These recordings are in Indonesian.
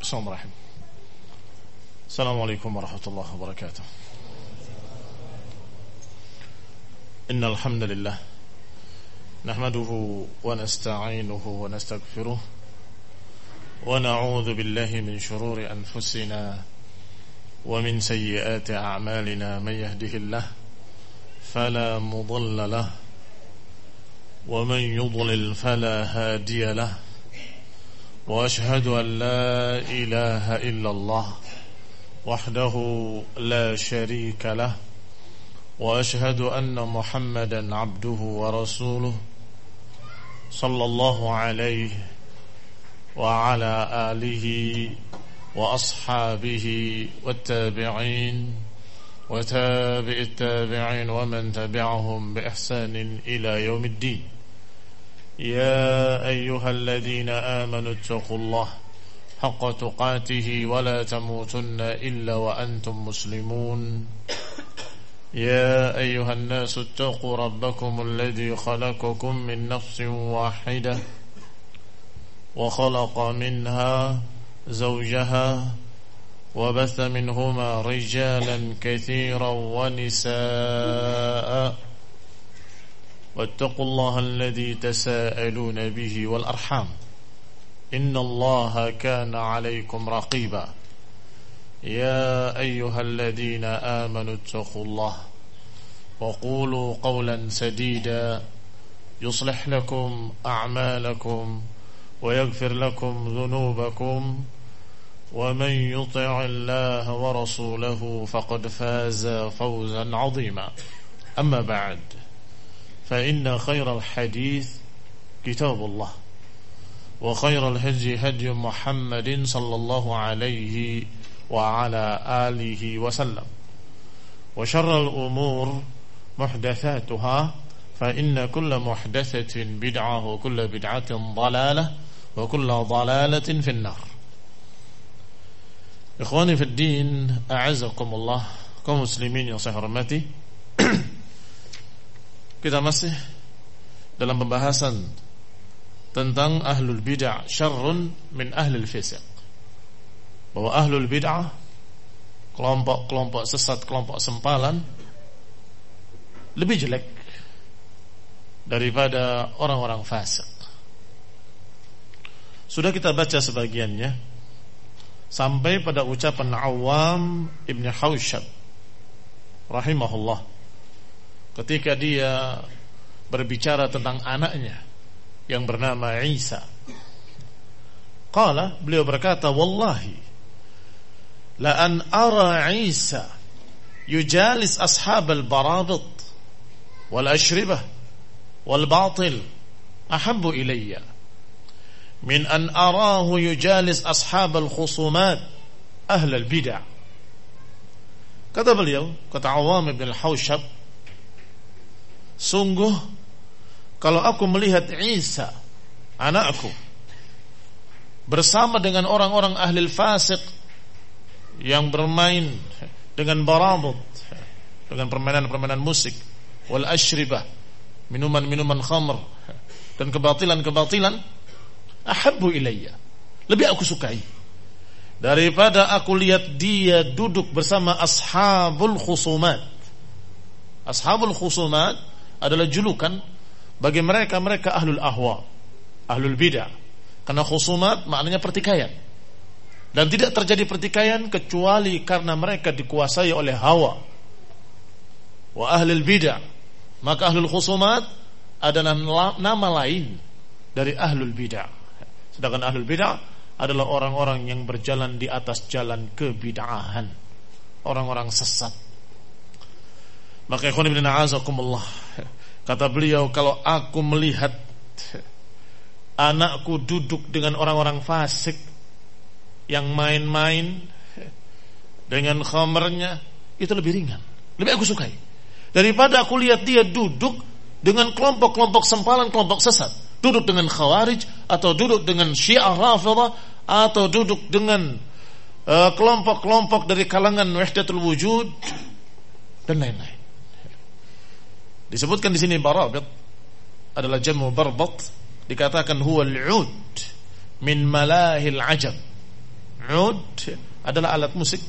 Bismillahirrahmanirrahim. Assalamualaikum warahmatullahi wabarakatuh. Innal hamdalillah nahmaduhu wa nasta'inuhu wa nastaghfiruh wa na'udzu billahi min shururi anfusina wa min sayyiati a'malina. Man yahdihillahu fala mudilla lahu wa man yudlil fala hadiya lahu. وأشهد أن لا إله إلا الله وحده لا شريك له وأشهد أن محمدا عبده ورسوله صلى الله عليه وعلى آله وأصحابه والتابعين وتابع التابعين ومن تبعهم بإحسان إلى يوم الدين. يا أيها الذين آمنوا اتقوا الله حق تقاته ولا تموتن إلا وأنتم مسلمون. يا أيها الناس اتقوا ربكم الذي خلقكم من نفس واحدة وخلق منها زوجها وبث منهما رجالا كثيرا ونساء واتقوا الله الذي تساءلون به والأرحام إن الله كان عليكم رقيبا. يا أيها الذين آمنوا اتقوا الله وقولوا قولا سديدا يصلح لكم أعمالكم ويغفر لكم ذنوبكم ومن يطع الله ورسوله فقد فاز فوزا عظيما. أما بعد فإن خير الحديث كتاب الله وخير الهدي هدي محمد صلى الله عليه وعلى آله وسلم وشر الأمور محدثاتها فإن كل محدثة بدعة وكل بدعة ضلالة وكل ضلالة في النار. إخواني في الدين أعزكم الله kaum muslimin yang saya hormati. Kita masih dalam pembahasan tentang ahlul bid'ah syarrun min ahlul fisq. Bahwa ahlul bid'ah, kelompok-kelompok sesat, kelompok sempalan, lebih jelek daripada orang-orang fasik. Sudah kita baca sebagiannya sampai pada ucapan Awam Ibn Haushab rahimahullah ketika dia berbicara tentang anaknya yang bernama Isa. Qala, beliau berkata, wallahi la an ara Isa yujalis ashab al-barabit wal ashribah wal batil ahabbu ilayya min an arahu yujalis ashab al-khusumat ahl al-bid'ah. Kata beliau, kata Awam ibn al-Haushab, sungguh kalau aku melihat Isa anakku bersama dengan orang-orang ahli fasik yang bermain dengan barabut, dengan permainan-permainan musik, wal ashribah, minuman-minuman khamr, dan kebatilan-kebatilan, ahabbu ilayya, lebih aku sukai daripada aku lihat dia duduk bersama ashabul khusumat. Ashabul khusumat adalah julukan bagi mereka ahlul ahwa, ahlul bid'ah. Karena khusumat maknanya pertikaian. Dan tidak terjadi pertikaian kecuali karena mereka dikuasai oleh hawa. Wa ahlul bid'ah, maka ahlul khusumat adalah nama lain dari ahlul bid'ah. Sedangkan ahlul bid'ah adalah orang-orang yang berjalan di atas jalan kebid'ahan, orang-orang sesat. Maka ikhwan ibn a'azakumullah, kata beliau, kalau aku melihat anakku duduk dengan orang-orang fasik yang main-main dengan khamernya, itu lebih ringan, lebih aku sukai daripada aku lihat dia duduk dengan kelompok-kelompok sempalan, kelompok sesat, duduk dengan khawarij atau duduk dengan syiah rafidah atau duduk dengan kelompok-kelompok dari kalangan wahdatul wujud dan lain-lain. Disebutkan di sini barabit adalah jamu barbat, dikatakan huwa al-ud min malahil ajab, Ud adalah alat musik.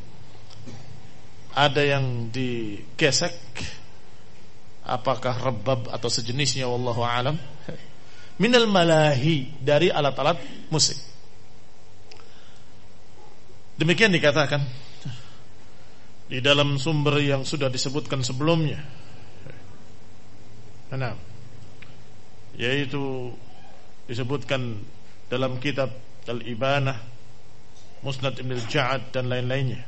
Ada yang digesek, apakah rebab atau sejenisnya, wallahu alam. Minal malahi, dari alat-alat musik. Demikian dikatakan di dalam sumber yang sudah disebutkan sebelumnya. Nah, yaitu disebutkan dalam kitab Al-Ibanah, Musnad Ibn al-Ja'ad dan lain-lainnya.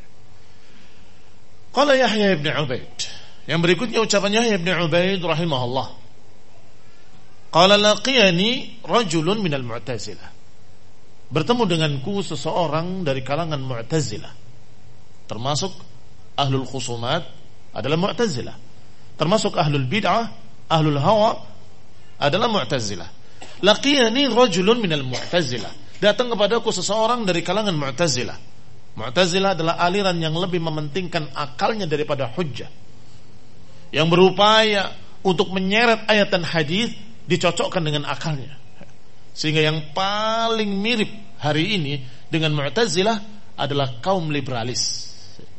Qala Yahya ibn Ubaid. Yang berikutnya ucapan Yahya ibn Ubaid rahimahullah. Qala laqiyani rajulun minal Mu'tazilah. Bertemu denganku seseorang dari kalangan Mu'tazilah. Termasuk ahlul khusumat adalah Mu'tazilah. Termasuk ahlul bid'ah, ahlul hawa adalah Mu'tazilah. Laqiyani rajulun minal Mu'tazilah. Datang kepadaku seseorang dari kalangan Mu'tazilah. Mu'tazilah adalah aliran yang lebih mementingkan akalnya daripada hujjah, yang berupaya untuk menyeret ayat dan hadis dicocokkan dengan akalnya. Sehingga yang paling mirip hari ini dengan Mu'tazilah adalah kaum liberalis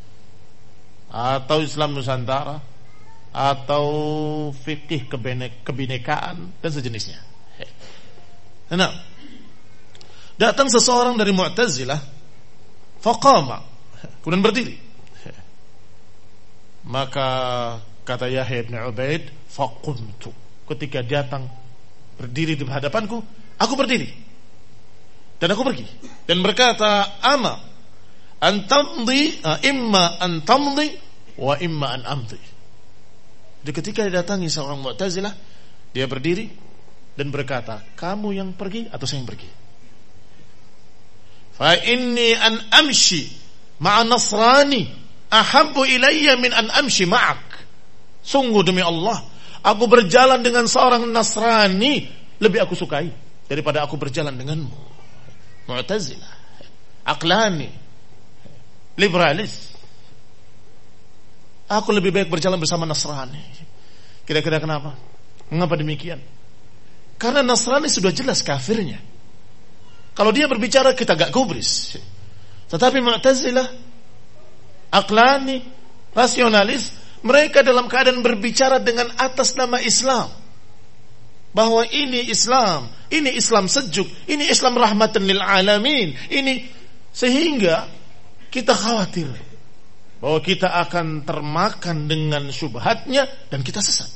atau Islam Nusantara atau fikih kebinekaan dan sejenisnya. Nah, datang seseorang dari Mu'tazilah, faqama, kemudian berdiri. Maka kata Yahya bin Ubaid, faqumtu. Ketika datang berdiri di hadapanku, aku berdiri dan aku pergi dan berkata, ama antamdi, imma antamdi wa imma an amdi. Jadi ketika didatangi seorang Mu'tazilah, dia berdiri dan berkata, kamu yang pergi atau saya yang pergi? Fa inni an amshi ma'a nasrani ahabbu ilayya min an amshi ma'ak. Sungguh demi Allah, aku berjalan dengan seorang Nasrani lebih aku sukai daripada aku berjalan denganmu. Mu'tazilah, aqlani, liberalis. Aku lebih baik berjalan bersama Nasrani. Kira-kira kenapa? Mengapa demikian? Karena Nasrani sudah jelas kafirnya. Kalau dia berbicara kita gak gubris. Tetapi Mu'tazilah, aqlani, rasionalis, mereka dalam keadaan berbicara dengan atas nama Islam, bahwa ini Islam sejuk, ini Islam rahmatan lil alamin, ini, sehingga kita khawatir bahwa kita akan termakan dengan syubhatnya dan kita sesat.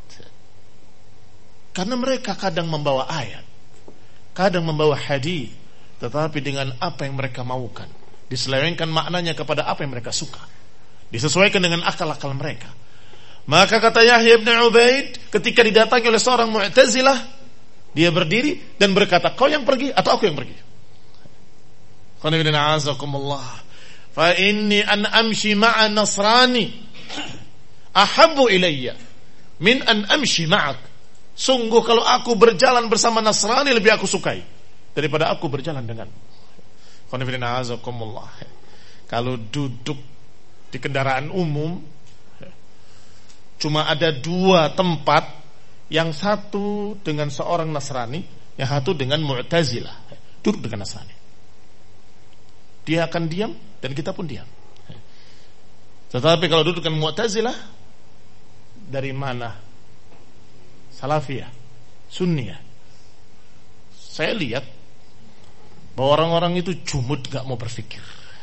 Karena mereka kadang membawa ayat, kadang membawa hadis, tetapi dengan apa yang mereka maukan, diselewengkan maknanya kepada apa yang mereka suka, disesuaikan dengan akal-akal mereka. Maka kata Yahya bin Ubaid, ketika didatangi oleh seorang Mu'tazilah, dia berdiri dan berkata, kau yang pergi atau aku yang pergi? Qanibina azakumullah. Fa inni an amshi ma'a nasrani ahabbu ilayya min an amshi ma'ak. Sungguh kalau aku berjalan bersama Nasrani lebih aku sukai daripada aku berjalan dengan. Qanibina azakumullah. Kalau duduk di kendaraan umum, cuma ada dua tempat, yang satu dengan seorang Nasrani, yang satu dengan Mu'tazilah. Duduk dengan Nasrani, dia akan diam dan kita pun diam. Tetapi kalau duduk dengan Mu'tazilah, dari mana? Salafiyah, Sunniyah. Saya lihat bahwa orang-orang itu jumud, gak mau berpikir.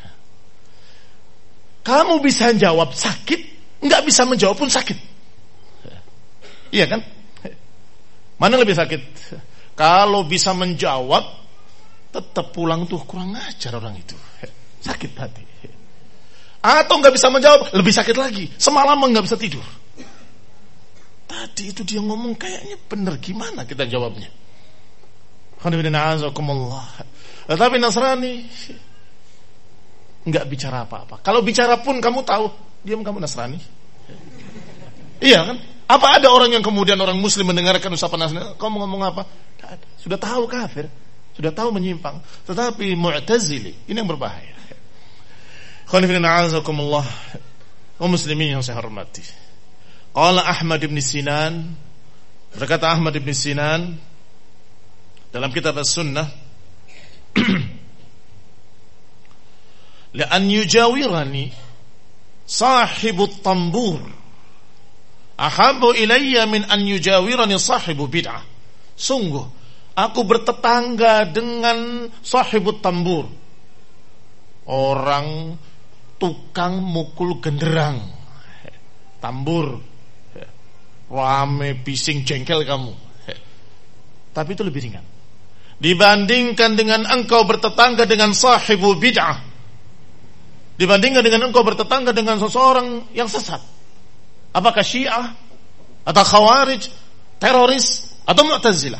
Kamu bisa jawab sakit, nggak bisa menjawab pun sakit. Iya kan? Mana lebih sakit? Kalau bisa menjawab, tetap pulang tuh kurang ajar orang itu. Sakit hati. Atau nggak bisa menjawab, lebih sakit lagi. Semalaman nggak bisa tidur. Tadi itu dia ngomong kayaknya bener, gimana kita jawabnya? Tetapi Nasrani nggak bicara apa-apa. Kalau bicara pun kamu tahu, diam kamu Nasrani. Iya kan? Apa ada orang yang kemudian orang Muslim mendengarkan ucapan Nasrani, kamu ngomong apa? Tidak ada. Sudah tahu kafir, sudah tahu menyimpang. Tetapi Mu'tazili ini yang berbahaya. Khonifina a'azakumullah wa muslimin yang saya hormati. Qala Ahmad ibn Sinan, berkata Ahmad ibn Sinan dalam kitab As-Sunnah, la an yujawirani sahibut tambur ahabbu ilayya min an yujawirani sahibu bid'ah. Sungguh aku bertetangga dengan sahibut tambur, orang tukang mukul genderang, tambur, rame, bising, jengkel kamu. Tapi itu lebih ringan dibandingkan dengan engkau bertetangga dengan sahibu bid'ah, dibandingkan dengan engkau bertetangga dengan seseorang yang sesat. Apakah Syiah atau Khawarij, teroris atau Mu'tazilah?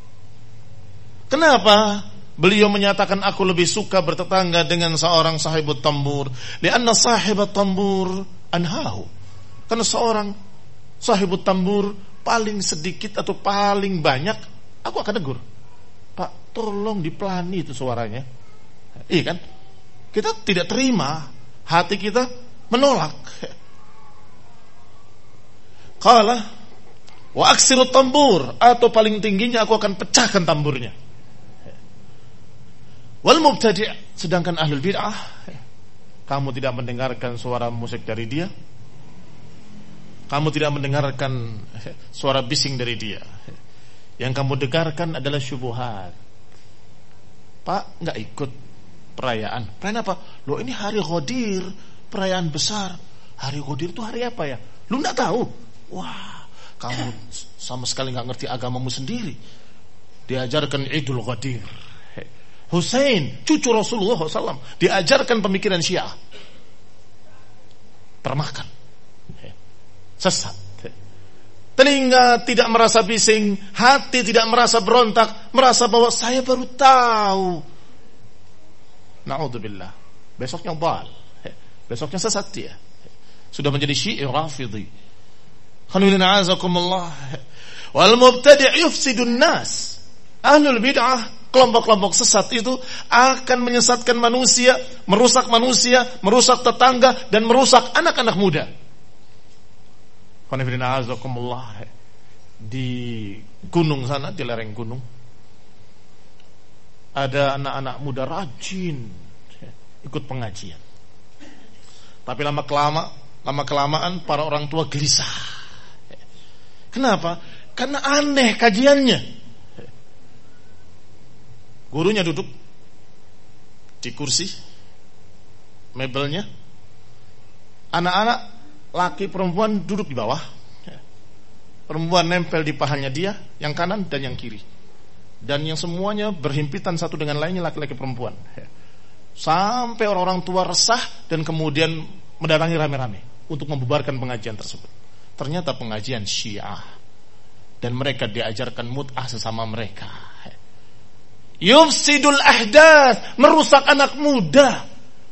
Kenapa beliau menyatakan aku lebih suka bertetangga dengan seorang sahibut tambur? Lianna sahibat tambur anhahu. Karena seorang sahibut tambur paling sedikit atau paling banyak aku akan tegur, Pak, tolong dipelani itu suaranya. Iya kan? Kita tidak terima, hati kita menolak. Qala wa aksiru tambur, atau paling tingginya aku akan pecahkan tamburnya. Wal mubtadi', sedangkan ahlul bid'ah, kamu tidak mendengarkan suara musik dari dia, kamu tidak mendengarkan suara bising dari dia. Yang kamu dengarkan adalah syubhat. Pak, enggak ikut perayaan. Perayaan apa? Loh, ini hari Ghadir, perayaan besar. Hari Ghadir itu hari apa ya? Lu enggak tahu? Wah, kamu sama sekali enggak ngerti agamamu sendiri. Diajarkan Idul Ghadir. Husain, cucu Rasulullah SAW, diajarkan pemikiran Syiah. Termakan. Sesat. Telinga tidak merasa bising, hati tidak merasa berontak, merasa bahwa saya baru tahu. Na'udzubillah. Besoknya bal. Besoknya sesat dia. Sudah menjadi Syi'i Rafidhi. Khanulina azakumullah. Wal mubtadi' yufsidun nas. Ahlul bid'ah, kelompok-kelompok sesat itu akan menyesatkan manusia, merusak tetangga, dan merusak anak-anak muda. Di gunung sana, di lereng gunung, ada anak-anak muda rajin ikut pengajian. Tapi lama kelamaan para orang tua gelisah. Kenapa? Karena aneh kajiannya. Gurunya duduk di kursi, mebelnya, anak-anak laki perempuan duduk di bawah. Perempuan nempel di pahanya dia, yang kanan dan yang kiri. Dan yang semuanya berhimpitan satu dengan lainnya, laki-laki perempuan. Sampai orang-orang tua resah dan kemudian mendatangi rame-rame untuk membubarkan pengajian tersebut. Ternyata pengajian Syiah, dan mereka diajarkan mut'ah sesama mereka. Yufsidul ahdath, merusak anak muda.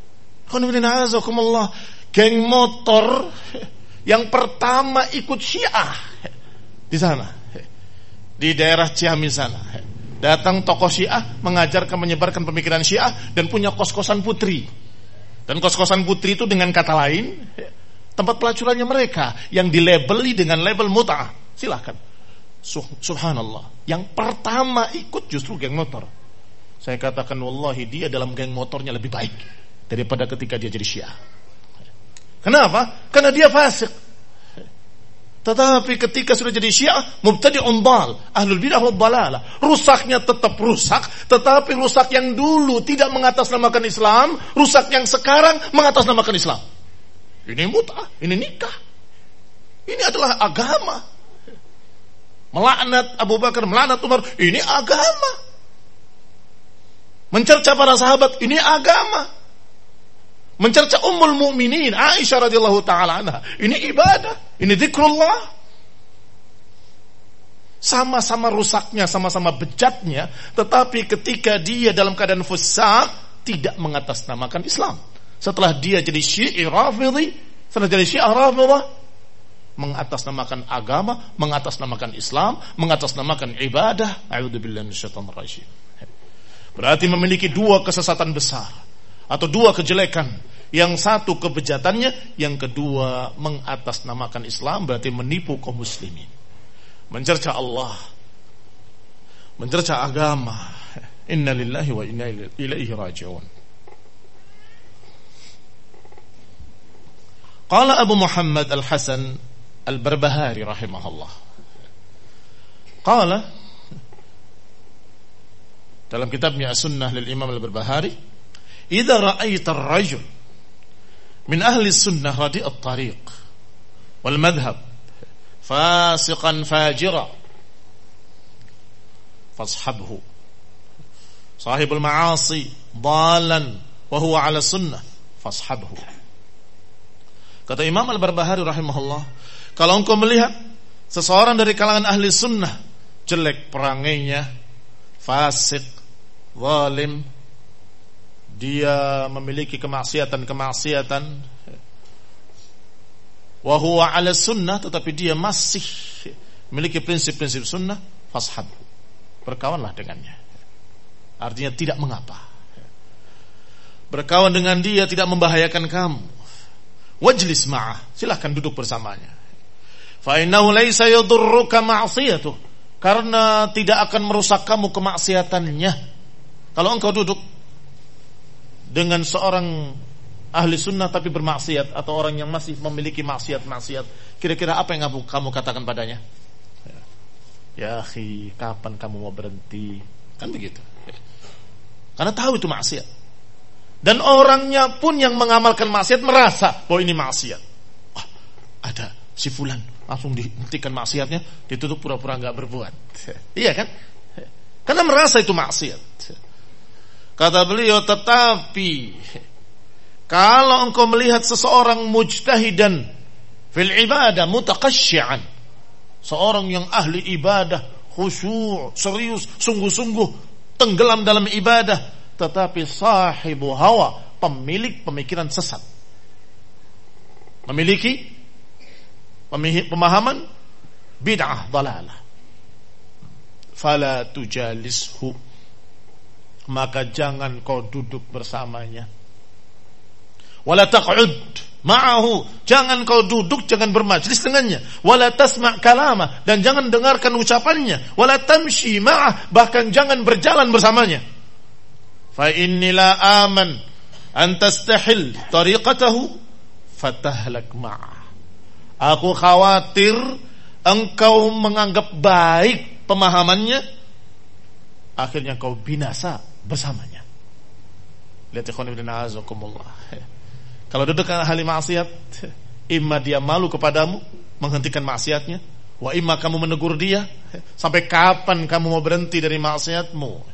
Geng motor yang pertama ikut Syiah di sana, di daerah Ciamis sana. Datang tokoh Syiah mengajarkan, menyebarkan pemikiran Syiah, dan punya kos-kosan putri. Dan kos-kosan putri itu dengan kata lain tempat pelacurannya mereka, yang dilabeli dengan label mut'ah. Silahkan. Subhanallah. Yang pertama ikut justru geng motor. Saya katakan wallahi, dia dalam geng motornya lebih baik daripada ketika dia jadi Syiah. Kenapa? Karena dia fasik. Tetapi ketika sudah jadi Syiah, mubtadi'un dal, ahlul bidah wad dalalah, rusaknya tetap rusak, tetapi rusak yang dulu tidak mengatasnamakan Islam, rusak yang sekarang mengatasnamakan Islam. Ini mut'ah, ini nikah, ini adalah agama. Melaknat Abu Bakar, melaknat Umar, ini agama. Mencerca para sahabat, ini agama. Mencerca Ummul Mukminin Aisyah radhiyallahu taala anha, ini ibadah, ini zikrullah. Sama-sama rusaknya, sama-sama bejatnya, tetapi ketika dia dalam keadaan fusaq, tidak mengatasnamakan Islam. Setelah dia jadi Syi'i Rafidhi, setelah jadi Syiah Rafidah, mengatasnamakan agama, mengatasnamakan Islam, mengatasnamakan ibadah. A'udzubillahi minasyaitonir rajim. Berarti memiliki dua kesesatan besar, atau dua kejelekan. Yang satu kebejatannya, yang kedua mengatasnamakan Islam, berarti menipu kaum muslimin, mencerca Allah, mencerca agama. Inna lillahi wa inna ilaihi raji'un. Qala Abu Muhammad Al-Hasan Al-Barbahari rahimahullah. Qala dalam kitabnya As-Sunnah lil Imam Al-Barbahari, "Idza ra'aita ar-rajul min ahli sunnah radi' at-tariq wal madhhab fasiqan fajira fashabhu sahibul ma'asi dalan wa huwa 'ala sunnah fashabhu." Kata Imam Al-Barbahari rahimahullah, kalau engkau melihat seseorang dari kalangan ahli sunnah jelek perangainya, fasik, zalim, dia memiliki kemaksiatan-kemaksiatan, wa huwa 'ala sunnah, tetapi dia masih memiliki prinsip-prinsip sunnah, fashab, berkawanlah dengannya. Artinya tidak mengapa. Berkawan dengan dia tidak membahayakan kamu. Wajlis ma'ah, silahkan duduk bersamanya. Fa innahu laysa yadurruka ma'siyatuh, karena tidak akan merusak kamu kemaksiatannya. Kalau engkau duduk dengan seorang ahli sunnah tapi bermaksiat, atau orang yang masih memiliki maksiat-maksiat, kira-kira apa yang kamu katakan padanya? Ya akhi, kapan kamu mau berhenti? Kan begitu. Karena tahu itu maksiat. Dan orangnya pun yang mengamalkan maksiat merasa bahwa ini maksiat. Wah, ada si fulan, langsung dihentikan maksiatnya, ditutup pura-pura enggak berbuat. Iya kan? Karena merasa itu maksiat. Kata beliau, tetapi kalau engkau melihat seseorang mujtahidan fil ibadah mutaqasyyi'an, seorang yang ahli ibadah, khusyuk, serius, sungguh-sungguh tenggelam dalam ibadah, tetapi sahibu hawa, pemilik pemikiran sesat, memiliki pemahaman bid'ah dalalah, fala tujalishu, maka jangan kau duduk bersamanya. Wala taq'ud ma'ahu, jangan kau duduk, jangan bermajlis dengannya. Wala tasma' kalama, dan jangan dengarkan ucapannya. Wala tamshi ma'ah, bahkan jangan berjalan bersamanya. Fa inni la aman an tastahil tariqatahu fatahlak ma'ah. Aku khawatir engkau menganggap baik pemahamannya, akhirnya kau binasa bersamanya. Lihat ikhwan fillah azakumullah. Kalau duduk dengan ahli maksiat, imma dia malu kepadamu menghentikan maksiatnya, wa imma kamu menegur dia, sampai kapan kamu mau berhenti dari maksiatmu.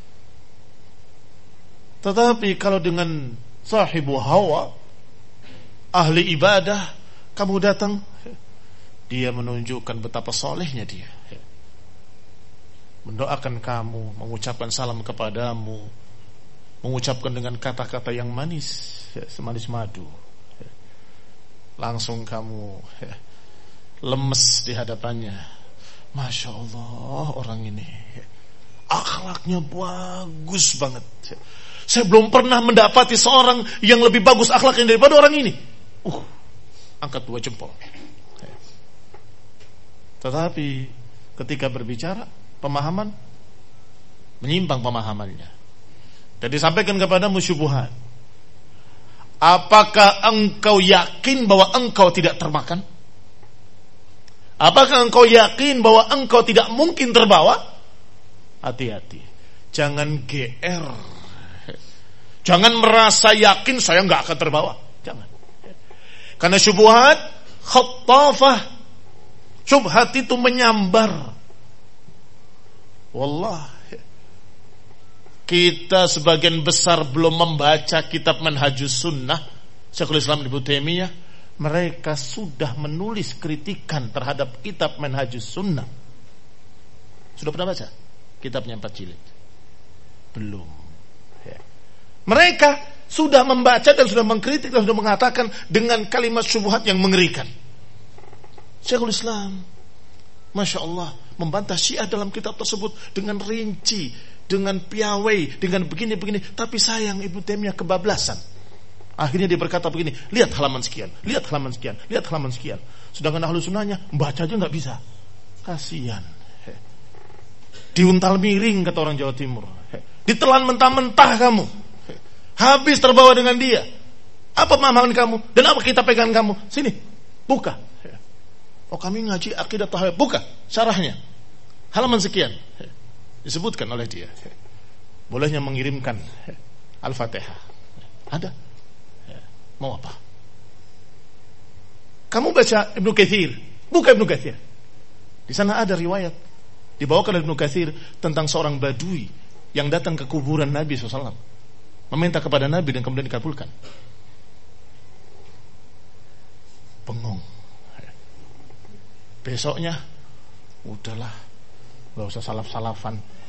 Tetapi kalau dengan sahibu hawa, ahli ibadah, kamu datang, dia menunjukkan betapa solehnya dia, mendoakan kamu, mengucapkan salam kepadamu, mengucapkan dengan kata-kata yang manis, semanis madu. Langsung kamu lemes di hadapannya. Masya Allah, orang ini akhlaknya bagus banget. Saya belum pernah mendapati seorang yang lebih bagus akhlaknya daripada orang ini. Angkat 2 jempol. Tetapi ketika berbicara, pemahaman menyimpang pemahamannya. Dan disampaikan kepadamu syubhat. Apakah engkau yakin bahwa engkau tidak termakan? Apakah engkau yakin bahwa engkau tidak mungkin terbawa? Hati-hati. Jangan GR. Jangan merasa yakin saya enggak akan terbawa. Jangan. Karena syubhat khattafah. Syubhat itu menyambar. Wallah, kita sebagian besar belum membaca kitab Manhajus Sunnah Syekhul Islam Ibnu Taimiyah. Mereka sudah menulis kritikan terhadap kitab Manhajus Sunnah. Sudah pernah baca kitabnya 4 jilid? Belum. Mereka sudah membaca dan sudah mengkritik dan sudah mengatakan dengan kalimat syubhat yang mengerikan. Syekhul Islam, Masya Allah, membantah Syiah dalam kitab tersebut dengan rinci, dengan piawai, dengan begini-begini. Tapi sayang, Ibnu Taimiyah kebablasan. Akhirnya dia berkata begini, lihat halaman sekian, lihat halaman sekian, lihat halaman sekian. Sedangkan ahlu sunnahnya membaca aja gak bisa. Kasihan. Diuntal miring, kata orang Jawa Timur. Ditelan mentah-mentah kamu. Habis terbawa dengan dia. Apa pemahaman kamu? Dan apa kita pegang kamu? Sini, buka. Oh, kami ngaji akidah tahawiyah. Buka syarahnya. Halaman sekian. Disebutkan oleh dia. Bolehnya mengirimkan Al-Fatihah. Ada. Mau apa? Kamu baca Ibnu Katsir. Buka Ibnu Katsir. Di sana ada riwayat. Dibawakan oleh Ibnu Katsir tentang seorang badui yang datang ke kuburan Nabi SAW. Meminta kepada Nabi dan kemudian dikabulkan. Bengong. Besoknya, udahlah, gak usah salaf-salafan.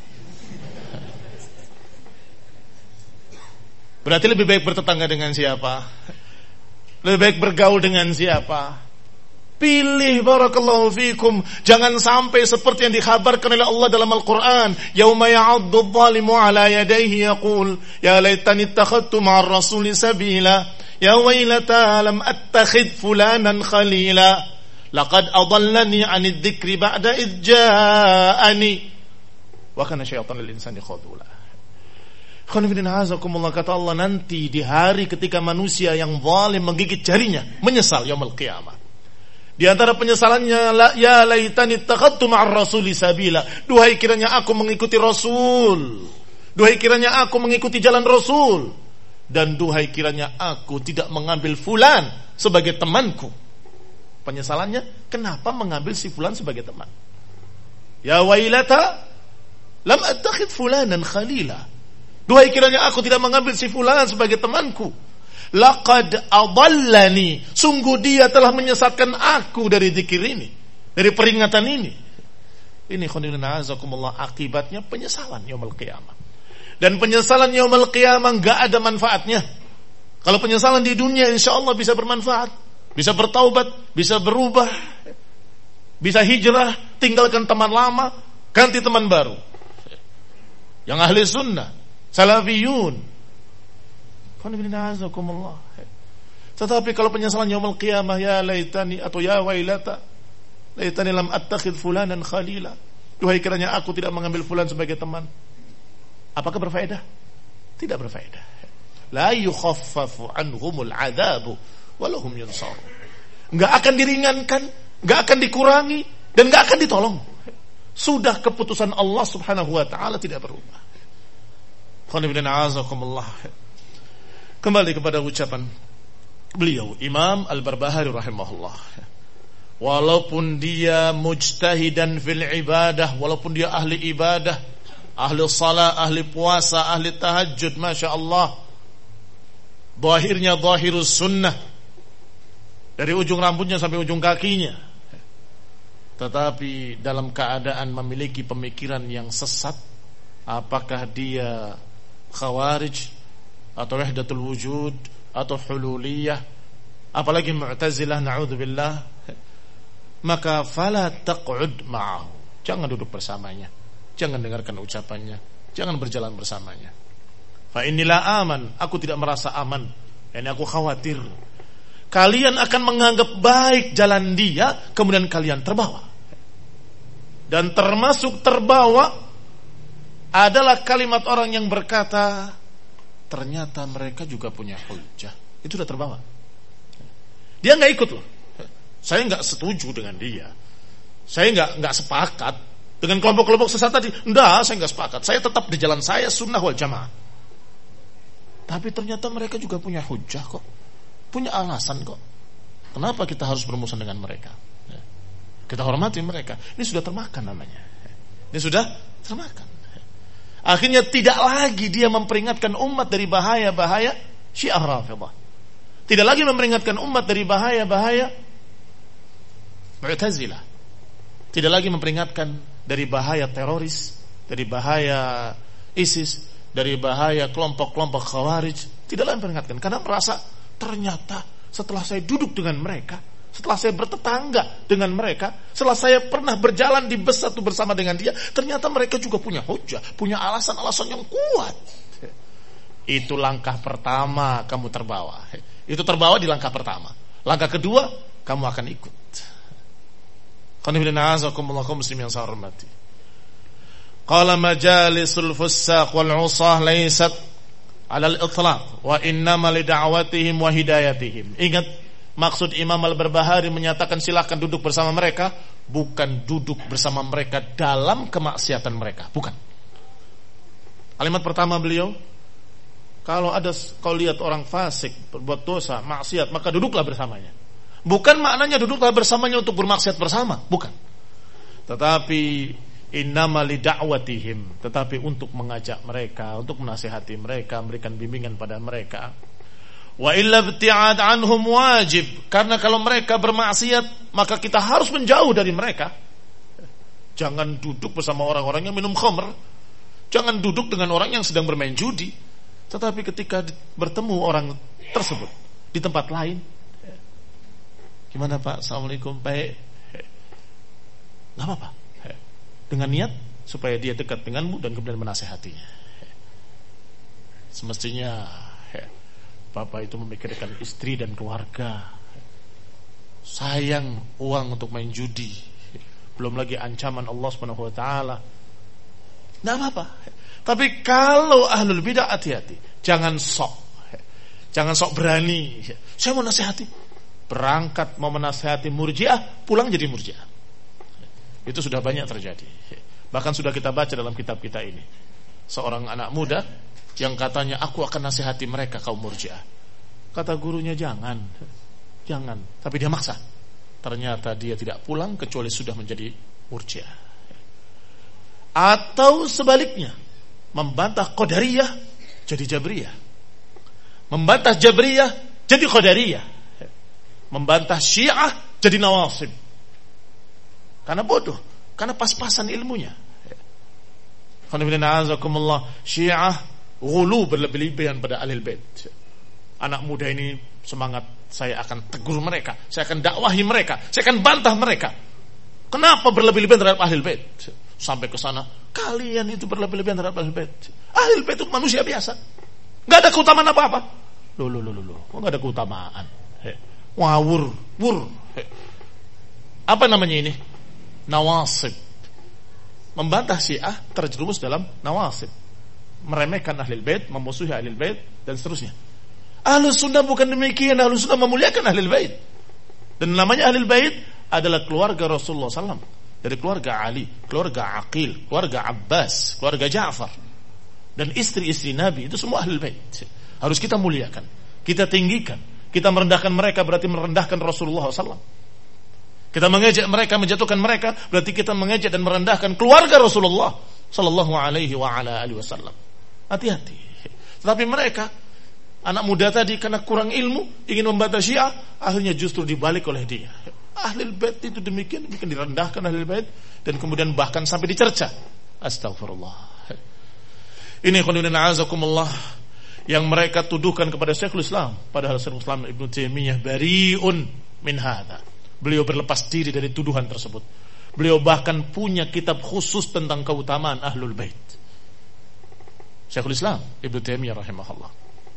Berarti lebih baik bertetangga dengan siapa? Lebih baik bergaul dengan siapa? Pilih, barakallahu fikum. Jangan sampai seperti yang dikhabarkan oleh Allah dalam Al-Quran. Yauma ya'addu adh-dhalimu ala yadayhi yaqul ya laitani ittakhadtu ma'ar rasuli sabila. Ya wailata lam attakhidh fulanan khalila. Laqad adallani 'anidh dzikri ba'da idh ja'ani. Wa kana syaitanu lil insani khadula. Kata Allah, nanti di hari ketika manusia yang zalim menggigit jarinya menyesal yaumul qiyamah. Di antara penyesalannya, ya laitani ittakhadtu ma'ar rasuli sabila. Duhai kiranya aku mengikuti Rasul. Duhai kiranya aku mengikuti jalan Rasul. Dan duhai kiranya aku tidak mengambil fulan sebagai temanku. Penyesalannya, kenapa mengambil si fulan sebagai teman? Ya wailata lam attakhidh fulanan khalila. Duhai kiranya aku tidak mengambil si fulan sebagai temanku. Laqad adallani, sungguh dia telah menyesatkan aku dari zikir ini, dari peringatan ini. Ini khonilina azakumullah, akibatnya penyesalan yaumul qiyamah. Dan penyesalan yaumul qiyamah enggak ada manfaatnya. Kalau penyesalan di dunia insyaallah bisa bermanfaat, bisa bertaubat, bisa berubah, bisa hijrah, tinggalkan teman lama, ganti teman baru. Yang ahli sunnah, salafiyun. Tetapi kalau penyesalan yaumul qiyamah, ya laitani atau ya wailata laitani lam attakhidh fulanan khalila. Duhai kiranya aku tidak mengambil fulan sebagai teman. Apakah berfaedah? Tidak berfaedah. La yukhaffafu anhumul adzabu wa lahum yunsarun. Enggak akan diringankan, enggak akan dikurangi dan enggak akan ditolong. Sudah keputusan Allah Subhanahu wa taala tidak berubah. Kembali kepada ucapan beliau Imam Al-Barbahari rahimahullah. Walaupun dia mujtahidan fil ibadah, walaupun dia ahli ibadah, ahli salat, ahli puasa, ahli tahajud, Masya Allah, zahirnya zahirus sunnah, dari ujung rambutnya sampai ujung kakinya, tetapi dalam keadaan memiliki pemikiran yang sesat. Apakah dia khawarij atau wahdatul wujud atau hululiyah, apalagi mu'tazilah, na'udzubillah, maka fala taq'ud ma'ahu, jangan duduk bersamanya, jangan dengarkan ucapannya, jangan berjalan bersamanya. Fa inilah aman, aku tidak merasa aman, yani aku khawatir kalian akan menganggap baik jalan dia, kemudian kalian terbawa. Dan termasuk terbawa adalah kalimat orang yang berkata, ternyata mereka juga punya hujjah. Itu sudah terbawa. Dia nggak ikut loh. Saya nggak setuju dengan dia. Saya nggak sepakat dengan kelompok-kelompok sesat tadi. Enggak, saya nggak sepakat. Saya tetap di jalan saya, sunnah wal jamaah. Tapi ternyata mereka juga punya hujjah kok, punya alasan kok. Kenapa kita harus bermusuhan dengan mereka? Kita hormati mereka. Ini sudah termakan namanya. Ini sudah termakan. Akhirnya tidak lagi dia memperingatkan umat dari bahaya-bahaya Syiah Rafidhah. Tidak lagi memperingatkan umat dari bahaya-bahaya Mu'tazilah. Tidak lagi memperingatkan dari bahaya teroris, dari bahaya ISIS, dari bahaya kelompok-kelompok Khawarij. Tidak lagi memperingatkan, karena merasa ternyata setelah saya duduk dengan mereka, setelah saya bertetangga dengan mereka, setelah saya pernah berjalan di bus satu bersama dengan dia, ternyata mereka juga punya hujjah, punya alasan-alasan yang kuat. Itu langkah pertama kamu terbawa. Itu terbawa di langkah pertama. Langkah kedua, kamu akan ikut. Qala majalisul fussaq wal 'usah laysat alal itlaq wa innama li da'watihim wa hidayatihim. Ingat, maksud Imam Al-Barbahari menyatakan silakan duduk bersama mereka, bukan duduk bersama mereka dalam kemaksiatan mereka, bukan. Kalimat pertama beliau, kalau kau lihat orang fasik berbuat dosa, maksiat, maka duduklah bersamanya. Bukan maknanya duduklah bersamanya untuk bermaksiat bersama, bukan. Tetapi innama li da'watihim, tetapi untuk mengajak mereka, untuk menasihati mereka, memberikan bimbingan pada mereka. Wa illa ibti'ad anhum wajib, karena kalau mereka bermaksiat maka kita harus menjauh dari mereka. Jangan duduk bersama orang-orang yang minum khamr, jangan duduk dengan orang yang sedang bermain judi. Tetapi ketika bertemu orang tersebut di tempat lain, gimana Pak? Assalamualaikum, baik. Gak apa-apa, dengan niat supaya dia dekat denganmu dan kemudian menasehatinya. Semestinya Bapak itu memikirkan istri dan keluarga, sayang uang untuk main judi, belum lagi ancaman Allah Subhanahu wa taala. Enggak apa-apa. Tapi kalau ahlul bidah, hati-hati, jangan sok berani. Saya mau nasihati, berangkat mau menasihati Murji'ah, pulang jadi Murji'ah. Itu sudah banyak terjadi. Bahkan sudah kita baca dalam kitab kita ini, seorang anak muda yang katanya, aku akan nasihati mereka kaum Murji'ah. Kata gurunya, jangan. Tapi dia maksa. Ternyata dia tidak pulang kecuali sudah menjadi Murji'ah. Atau sebaliknya, membantah Qadariyah jadi Jabriyah, membantah Jabriyah jadi Qadariyah, membantah Syiah jadi Nawasib. Karena bodoh, karena pas-pasan ilmunya. Syiah ghulu, berlebih-lebihan pada Ahlul Bait. Anak muda ini semangat, saya akan tegur mereka, saya akan dakwahi mereka, saya akan bantah mereka. Kenapa berlebih-lebihan terhadap Ahlul Bait? Sampai ke sana, kalian itu berlebih-lebihan terhadap Ahlul Bait. Ahlul Bait itu manusia biasa, nggak ada keutamaan apa-apa. Loh, kok nggak ada keutamaan? Wawur. Apa namanya ini? Nawasib. Membantah Syiah terjerumus dalam nawasib, meremehkan Ahlul Bait, memusuhi Ahlul Bait, dan seterusnya. Ahlus Sunnah bukan demikian. Ahlus Sunnah memuliakan Ahlul Bait, dan namanya Ahlul Bait adalah keluarga Rasulullah SAW, dari keluarga Ali, keluarga Aqil, keluarga Abbas, keluarga Ja'far, dan istri-istri Nabi. Itu semua Ahlul Bait. Harus kita muliakan, kita tinggikan. Kita merendahkan mereka berarti merendahkan Rasulullah SAW. Kita mengejek mereka, menjatuhkan mereka, berarti kita mengejek dan merendahkan keluarga Rasulullah sallallahu alaihi wa ala alihi wasallam. Hati-hati. Tetapi mereka, anak muda tadi, karena kurang ilmu, ingin membantah Syiah, akhirnya justru dibalik oleh dia. Ahlul Bait itu demikian direndahkan Ahlul Bait, dan kemudian bahkan sampai dicerca. Astagfirullah. Ini khonibina azakumullah yang mereka tuduhkan kepada Syekhul Islam, padahal Syekhul Islam Ibnu Taimiyah bari'un min hadza. Beliau berlepas diri dari tuduhan tersebut. Beliau bahkan punya kitab khusus tentang keutamaan Ahlul Bait. Syekhul Islam Ibnu Taimiyah rahimahullah.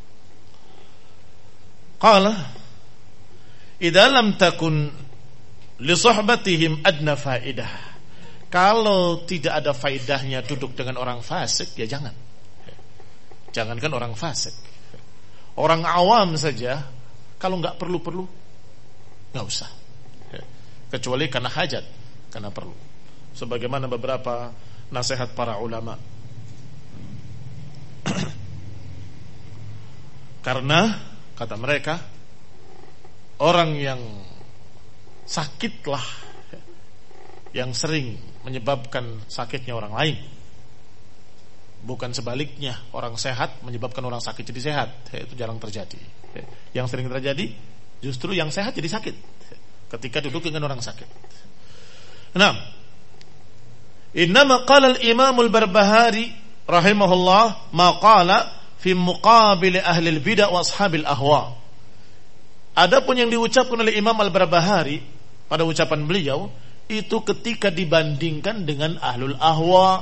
Qala, idza lam takun li suhbatihim adna faidah. Kalau tidak ada faidahnya duduk dengan orang fasik, ya jangan. Jangankan orang fasik, orang awam saja, kalau nggak perlu-perlu, nggak usah. Kecuali karena hajat, karena perlu. Sebagaimana beberapa nasihat para ulama. Karena kata mereka, orang yang sakitlah yang sering menyebabkan sakitnya orang lain, bukan sebaliknya, orang sehat menyebabkan orang sakit jadi sehat. Itu jarang terjadi. Yang sering terjadi justru yang sehat jadi sakit ketika duduk dengan orang sakit. Nah, innama qala al-Imam al-Barbahari rahimahullah ma qala fi muqabil ahli al-bidah wa ashabil ahwa. Adapun yang diucapkan oleh Imam Al-Barbahari pada ucapan beliau itu ketika dibandingkan dengan ahlul ahwa.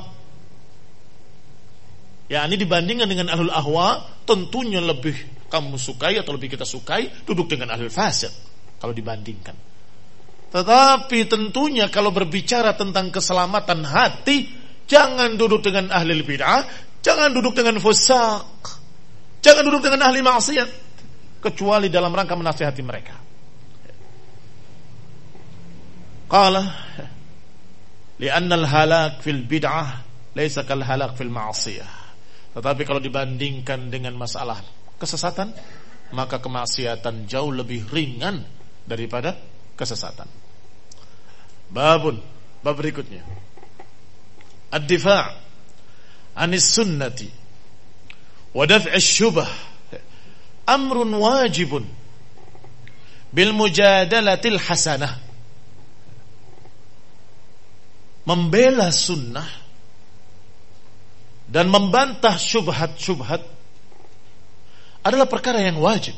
Ya, ini dibandingkan dengan ahlul ahwa, tentunya lebih kamu sukai atau lebih kita sukai duduk dengan ahlul fasik kalau dibandingkan. Tetapi tentunya kalau berbicara tentang keselamatan hati, jangan duduk dengan ahlul bid'ah, jangan duduk dengan fusak. Jangan duduk dengan ahli maksiat kecuali dalam rangka menasihati mereka. Qala li'anna al-halak fil bid'ah laysa kal halak fil ma'siyah. Tetapi kalau dibandingkan dengan masalah kesesatan, maka kemaksiatan jauh lebih ringan daripada kesesatan. Bab berikutnya, ad-difa' anis sunnati wa daf'i syubah amrun wajibun bil mujadalatil hasanah. Membela sunnah dan membantah syubhat-syubhat adalah perkara yang wajib.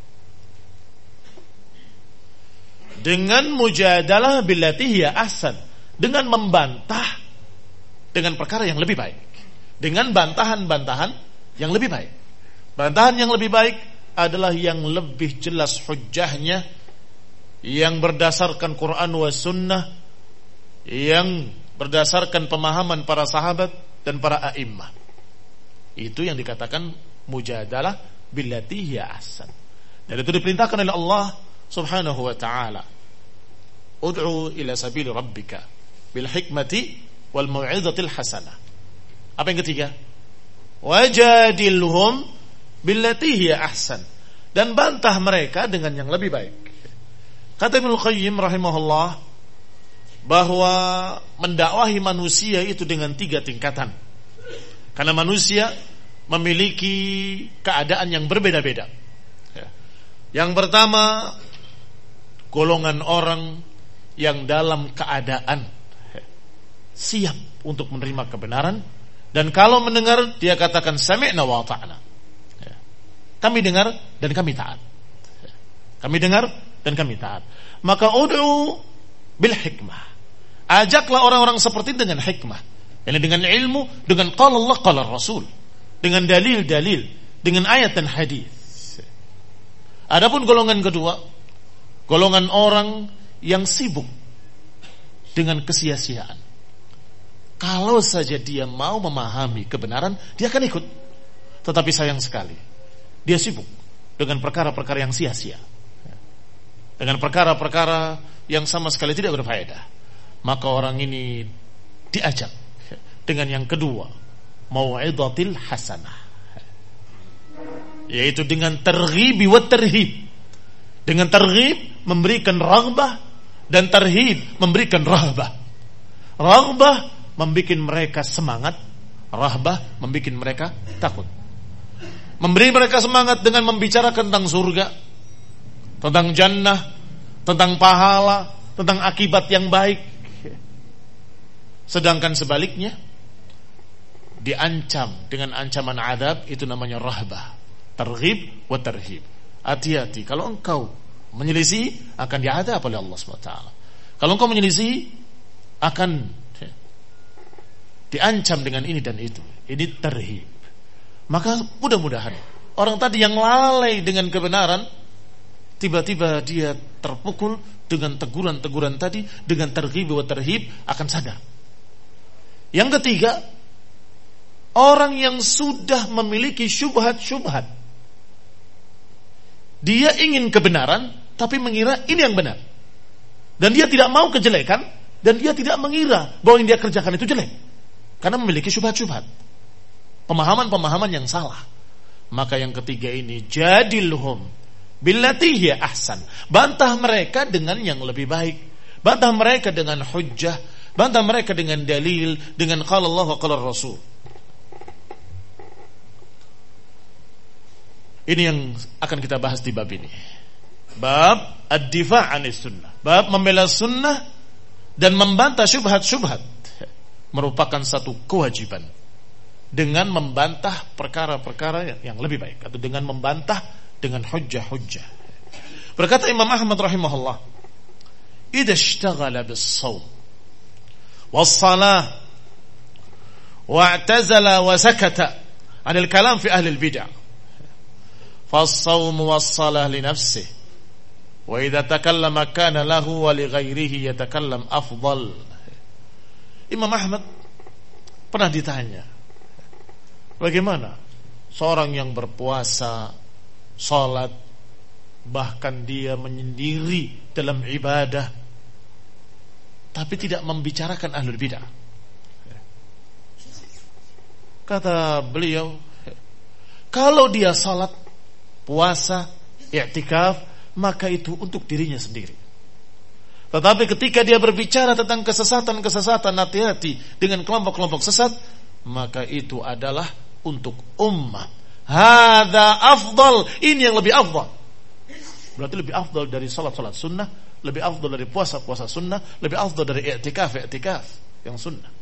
Dengan mujadalah billati hiya ahsan, dengan membantah dengan perkara yang lebih baik, dengan bantahan-bantahan yang lebih baik. Bantahan yang lebih baik adalah yang lebih jelas hujjahnya, yang berdasarkan Quran wa sunnah, yang berdasarkan pemahaman para sahabat dan para a'immah. Itu yang dikatakan mujadalah billati hiya ahsan. Dan itu diperintahkan oleh Allah Subhanahu wa ta'ala. Ud'u ila sabili rabbika bil hikmati wal mau'izatil hasanah. Apa yang ketiga? Wajadilhum billati hiya ahsan. Dan bantah mereka dengan yang lebih baik. Kata Ibnu Qayyim rahimahullah bahwa mendakwahi manusia itu dengan 3 tingkatan. Karena manusia memiliki keadaan yang berbeda-beda. Yang pertama, golongan orang yang dalam keadaan siap untuk menerima kebenaran, dan kalau mendengar dia katakan sami'na wa ata'na. Kami dengar dan kami taat. Kami dengar dan kami taat. Maka ud'u bil hikmah. Ajaklah orang-orang seperti dengan hikmah, yani dengan ilmu, dengan qala Allah qala Rasul, dengan dalil-dalil, dengan ayat dan hadis. Adapun golongan kedua, golongan orang yang sibuk dengan kesia-siaan. Kalau saja dia mau memahami kebenaran, dia akan ikut. Tetapi sayang sekali, dia sibuk dengan perkara-perkara yang sia-sia, dengan perkara-perkara yang sama sekali tidak berfaedah. Maka orang ini diajak dengan yang kedua, mau'izatil hasanah, yaitu dengan targhib wa tarhib. Dengan targhib memberikan raghbah, dan tarhib memberikan rahbah. Raghbah membikin mereka semangat, rahbah membikin mereka takut. Memberi mereka semangat dengan membicarakan tentang surga, tentang jannah, tentang pahala, tentang akibat yang baik. Sedangkan sebaliknya, diancam dengan ancaman adab, itu namanya rahbah, targhib wa tarhib. Hati-hati, kalau engkau menyelisih akan diadab oleh Allah SWT. Kalau engkau menyelisih akan diancam dengan ini dan itu. Ini tarhib. Maka mudah-mudahan orang tadi yang lalai dengan kebenaran, tiba-tiba dia terpukul dengan teguran-teguran tadi, dengan targhib wa tarhib, akan sadar. Yang ketiga, orang yang sudah memiliki syubhat-syubhat. Dia ingin kebenaran, tapi mengira ini yang benar. Dan dia tidak mau kejelekan, dan dia tidak mengira bahwa yang dia kerjakan itu jelek. Karena memiliki syubhat-syubhat, pemahaman-pemahaman yang salah. Maka yang ketiga ini, jadilhum billati hiya ahsan. Bantah mereka dengan yang lebih baik. Bantah mereka dengan hujjah. Bantah mereka dengan dalil, dengan qala Allah wa qala Rasul. Ini yang akan kita bahas di bab ini. Bab ad-difa' anis sunnah. Bab membela sunnah dan membantah syubhat-syubhat merupakan satu kewajiban. Dengan membantah perkara-perkara yang lebih baik, atau dengan membantah dengan hujjah-hujjah. Berkata Imam Ahmad rahimahullah, idza ishtaghala bis-shaum was-salah wa'tazala wa sakata 'anil kalam fi ahli al-bid'ah fas-shaum was-salah li nafsihi wa idza takallama kana lahu wa li ghairihi yatakallam afdal. Imam Ahmad pernah ditanya, bagaimana seorang yang berpuasa, salat, bahkan dia menyendiri dalam ibadah, tapi tidak membicarakan ahlul bidah. Kata beliau, kalau dia salat, puasa, i'tikaf, maka itu untuk dirinya sendiri. Tetapi ketika dia berbicara tentang kesesatan-kesesatan, hati-hati dengan kelompok-kelompok sesat, maka itu adalah untuk ummah. Hadza afdal, ini yang lebih afdal. Berarti lebih afdal dari salat-salat sunnah, lebih afdal dari puasa-puasa sunnah, lebih afdal dari i'tikaf yang sunnah.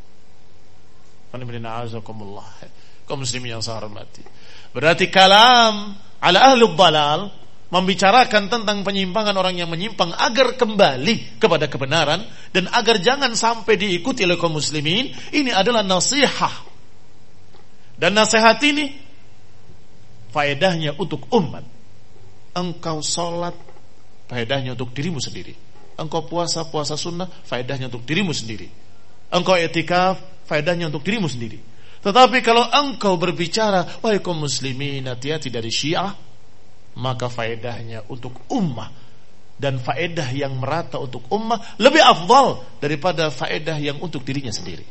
Kaum muslimin yang saya hormati. Berarti kalam ala ahli dhalal, membicarakan tentang penyimpangan orang yang menyimpang agar kembali kepada kebenaran dan agar jangan sampai diikuti oleh kaum muslimin, ini adalah nasihat. Dan nasihat ini faedahnya untuk umat. Engkau salat, faedahnya untuk dirimu sendiri. Engkau puasa sunnah, faedahnya untuk dirimu sendiri. Engkau i'tikaf, faedahnya untuk dirimu sendiri. Tetapi kalau engkau berbicara, wahai kaum muslimin, hati-hati dari Syiah, maka faedahnya untuk ummah. Dan faedah yang merata untuk ummah lebih afdal daripada faedah yang untuk dirinya sendiri.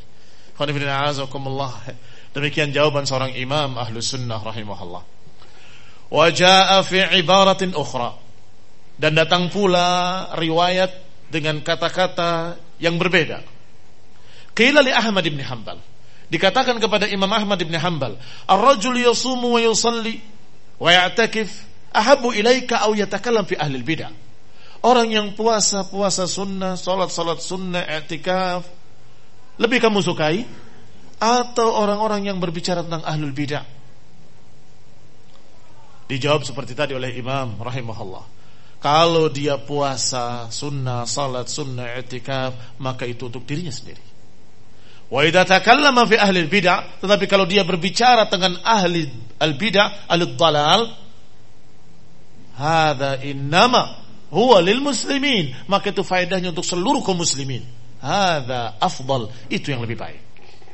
Demikian jawaban seorang imam Ahlus Sunnah rahimahullah. Wa jaa fi ibaratin ukhra, dan datang pula riwayat dengan kata-kata yang berbeda. Qila li Ahmad bin Hanbal, dikatakan kepada Imam Ahmad bin Hanbal, ar-rajul yasumu wa yusalli wa ya'takif ahabbu ilaika aw yatakallam fi ahli al-bidah. Orang yang puasa sunnah, salat sunnah, i'tikaf, lebih kamu sukai atau orang-orang yang berbicara tentang ahlul bidah? Dijawab seperti tadi oleh Imam rahimahullah. Kalau dia puasa sunnah, salat sunnah, i'tikaf, maka itu untuk dirinya sendiri. Wa idza takallama fi ahli al-bid'ah, tetapi kalau dia berbicara dengan ahli al-bid'ah, al-dhalal, hadza innama huwa lil muslimin, maka itu faedahnya untuk seluruh kaum muslimin. Hadza afdal, itu yang lebih baik.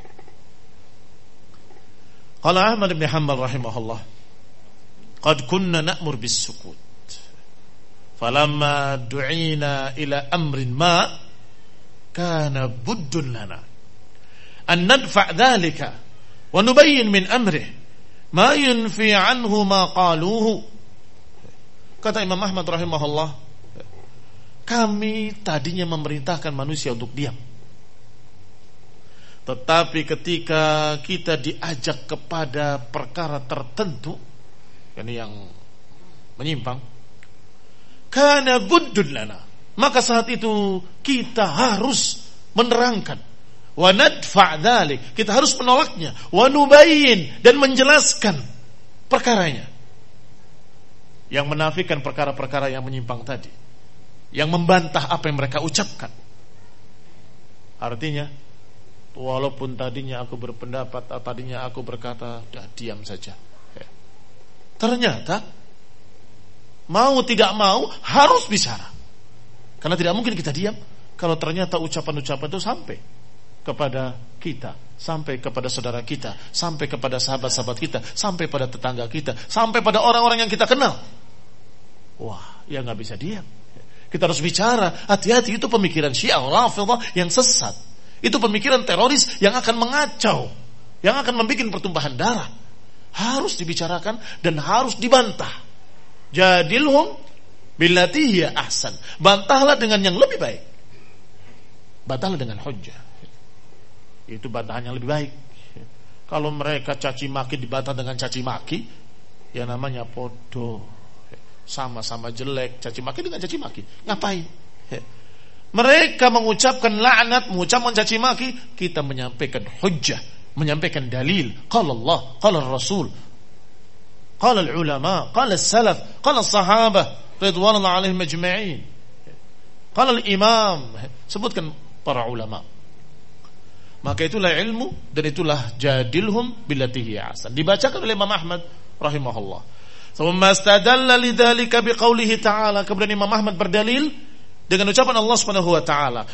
Qala Ahmad bin Hanbal rahimahullah, qad kunna na'mur bis-sukut falamma du'ina ila amrin ma kana buddun lana an nadfa' dhalika wa nubayyin min amrih ma yunfi anhu ma qaluhu. Kata Imam Ahmad rahimahullah, kami tadinya memerintahkan manusia untuk diam, tetapi ketika kita diajak kepada perkara tertentu, ini yang menyimpang, kana buddun lana, maka saat itu kita harus menerangkan, wa nadfa' dzalik, kita harus menolaknya, wa nubayyin, dan menjelaskan perkaranya, yang menafikan perkara-perkara yang menyimpang tadi, yang membantah apa yang mereka ucapkan. Artinya, walaupun tadinya aku berpendapat, tadinya aku berkata, dah diam saja, ternyata mau tidak mau harus bicara, karena tidak mungkin kita diam kalau ternyata ucapan-ucapan itu sampai kepada kita, sampai kepada saudara kita, sampai kepada sahabat-sahabat kita, sampai pada tetangga kita, sampai pada orang-orang yang kita kenal. Wah, ya nggak bisa diam. Kita harus bicara. Hati-hati, itu pemikiran Syiah Rafidhah yang sesat. Itu pemikiran teroris yang akan mengacau, yang akan membuat pertumpahan darah. Harus dibicarakan dan harus dibantah. Jadilhum billati hiya ahsan. Bantahlah dengan yang lebih baik. Bantahlah dengan hujjah. Itu bantahan yang lebih baik. Kalau mereka caci maki dibantah dengan caci maki, ya namanya podo. Sama-sama jelek, caci maki dengan caci maki. Ngapain? Mereka mengucapkan laknat, mengucapkan caci maki, kita menyampaikan hujjah, menyampaikan dalil. Qala Allah, qala Rasul, qala ulama, qala salaf, qala sahabah ridwanullah alaihim ajma'in, qala imam, sebutkan para ulama. Maka itulah ilmu dan itulah jadilhum billati hiya ahsan. Dibacakan oleh Imam Ahmad rahimahullah. Thumma istadalla lidzalika biqaulihi ta'ala, kemudian Imam Ahmad berdalil dengan ucapan Allah Subhanahu wa taala,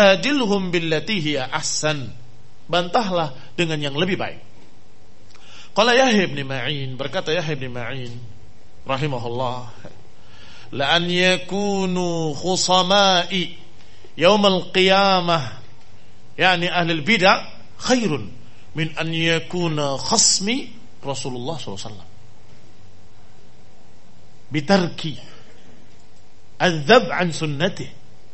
wajadilhum billati hiya ahsan. Bantahlah dengan yang lebih baik. Qala Yahya ibn Ma'in, berkata Yahya ibn Ma'in rahimahullah, la an yakunu khusama'i yaumil qiyamah, yani ahli bidah, khairun min an yakuna khasmi Rasulullah SAW bitarki adzab an sunnatih.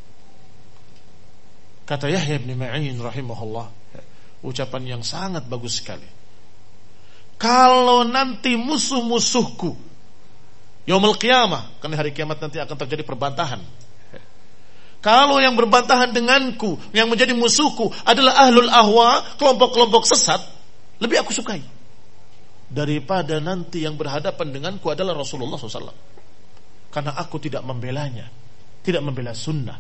Kata Yahya ibn Ma'in rahimahullah, ucapan yang sangat bagus sekali. Kalau nanti musuh-musuhku yaumul qiyamah, karena hari kiamat nanti akan terjadi perbantahan. Kalau yang berbantahan denganku, yang menjadi musuhku adalah ahlul ahwa, kelompok-kelompok sesat, lebih aku sukai daripada nanti yang berhadapan denganku adalah Rasulullah SAW. Karena aku tidak membelanya, tidak membela sunnah.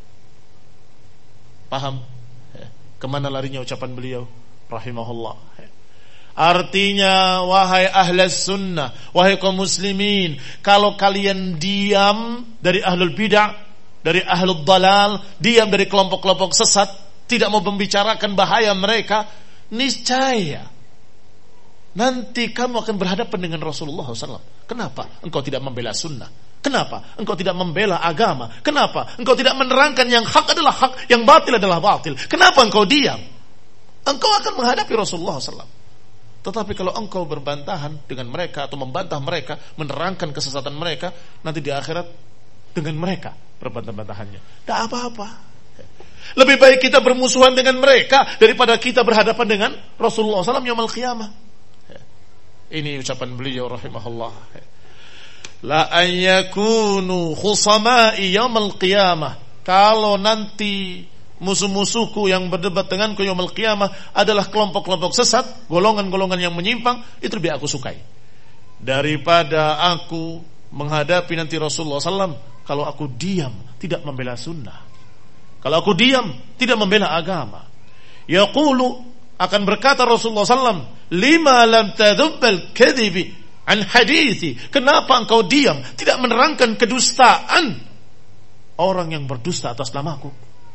Paham? Kemana larinya ucapan beliau rahimahullah? Artinya, wahai ahlas sunnah, wahai kaum muslimin, kalau kalian diam dari ahlul bid'ah, dari ahlul dalal, diam dari kelompok-kelompok sesat, tidak mau membicarakan bahaya mereka, niscaya nanti kamu akan berhadapan dengan Rasulullah SAW. Kenapa engkau tidak membela sunnah? Kenapa engkau tidak membela agama? Kenapa engkau tidak menerangkan yang hak adalah hak, yang batil adalah batil? Kenapa engkau diam? Engkau akan menghadapi Rasulullah SAW. Tetapi kalau engkau berbantahan dengan mereka atau membantah mereka, menerangkan kesesatan mereka, nanti di akhirat dengan mereka berbantah-bantahannya, tidak apa-apa. Lebih baik kita bermusuhan dengan mereka daripada kita berhadapan dengan Rasulullah SAW yaumul qiyamah. Ini ucapan beliau rahimahullah. La an yakunu khusama'i yaumul qiyamah. Kalau nanti musuh-musuhku yang berdebat denganku yaumul qiyamah adalah kelompok-kelompok sesat, golongan-golongan yang menyimpang, itu lebih aku sukai daripada aku menghadapi nanti Rasulullah SAW. Kalau aku diam, tidak membela sunnah, kalau aku diam, tidak membela agama. Yaqulu, akan berkata Rasulullah SAW, lima lam tadhubbal kadhibi an hadithi. Kenapa engkau diam, tidak menerangkan kedustaan orang yang berdusta atas namaku?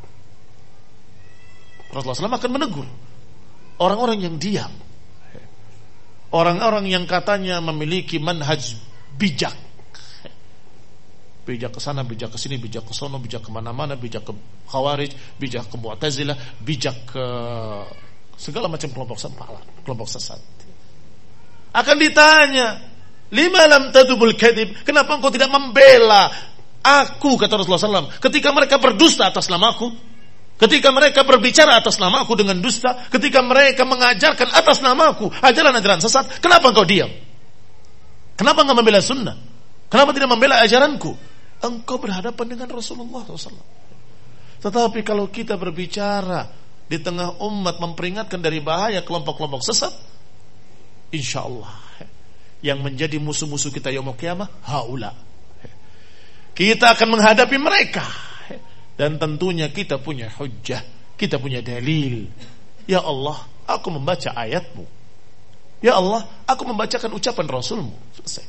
Rasulullah SAW akan menegur orang-orang yang diam, orang-orang yang katanya memiliki manhaj bijak, bijak ke sana, bijak ke sini, bijak ke sono, bijak kemana-mana, bijak ke Khawarij, bijak ke Mu'tazilah, bijak ke segala macam kelompok sesat. Akan ditanya, lima lam tadubul kadhib, kenapa engkau tidak membela aku, kata Rasulullah SAW, ketika mereka berdusta atas namaku? Ketika mereka berbicara atas namaku dengan dusta, ketika mereka mengajarkan atas namaku ajaran-ajaran sesat, kenapa engkau diam? Kenapa engkau membela sunnah? Kenapa tidak membela ajaranku? Engkau berhadapan dengan Rasulullah SAW. Tetapi kalau kita berbicara di tengah umat, memperingatkan dari bahaya kelompok-kelompok sesat, insya Allah yang menjadi musuh-musuh kita yaumul qiyamah, haula, kita akan menghadapi mereka. Dan tentunya kita punya hujjah, kita punya dalil. Ya Allah, aku membaca ayatmu. Ya Allah, aku membacakan ucapan Rasulmu. Selesai.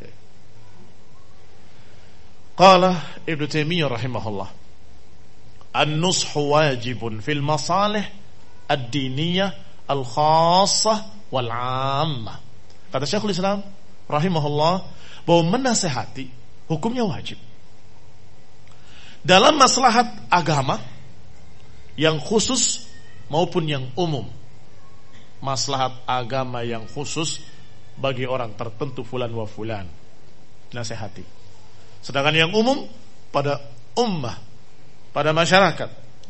Qala Ibnu Taimiyah rahimahullah, an-nushu wajibun fil masalih ad-diniyah al-khassah wal-'ammah. Kata Syekhul Islam rahimahullah, bahwa menasihati hukumnya wajib dalam maslahat agama yang khusus maupun yang umum. Maslahat agama yang khusus bagi orang tertentu, fulan wa fulan, nasihati. Sedangkan yang umum pada ummah, pada masyarakat.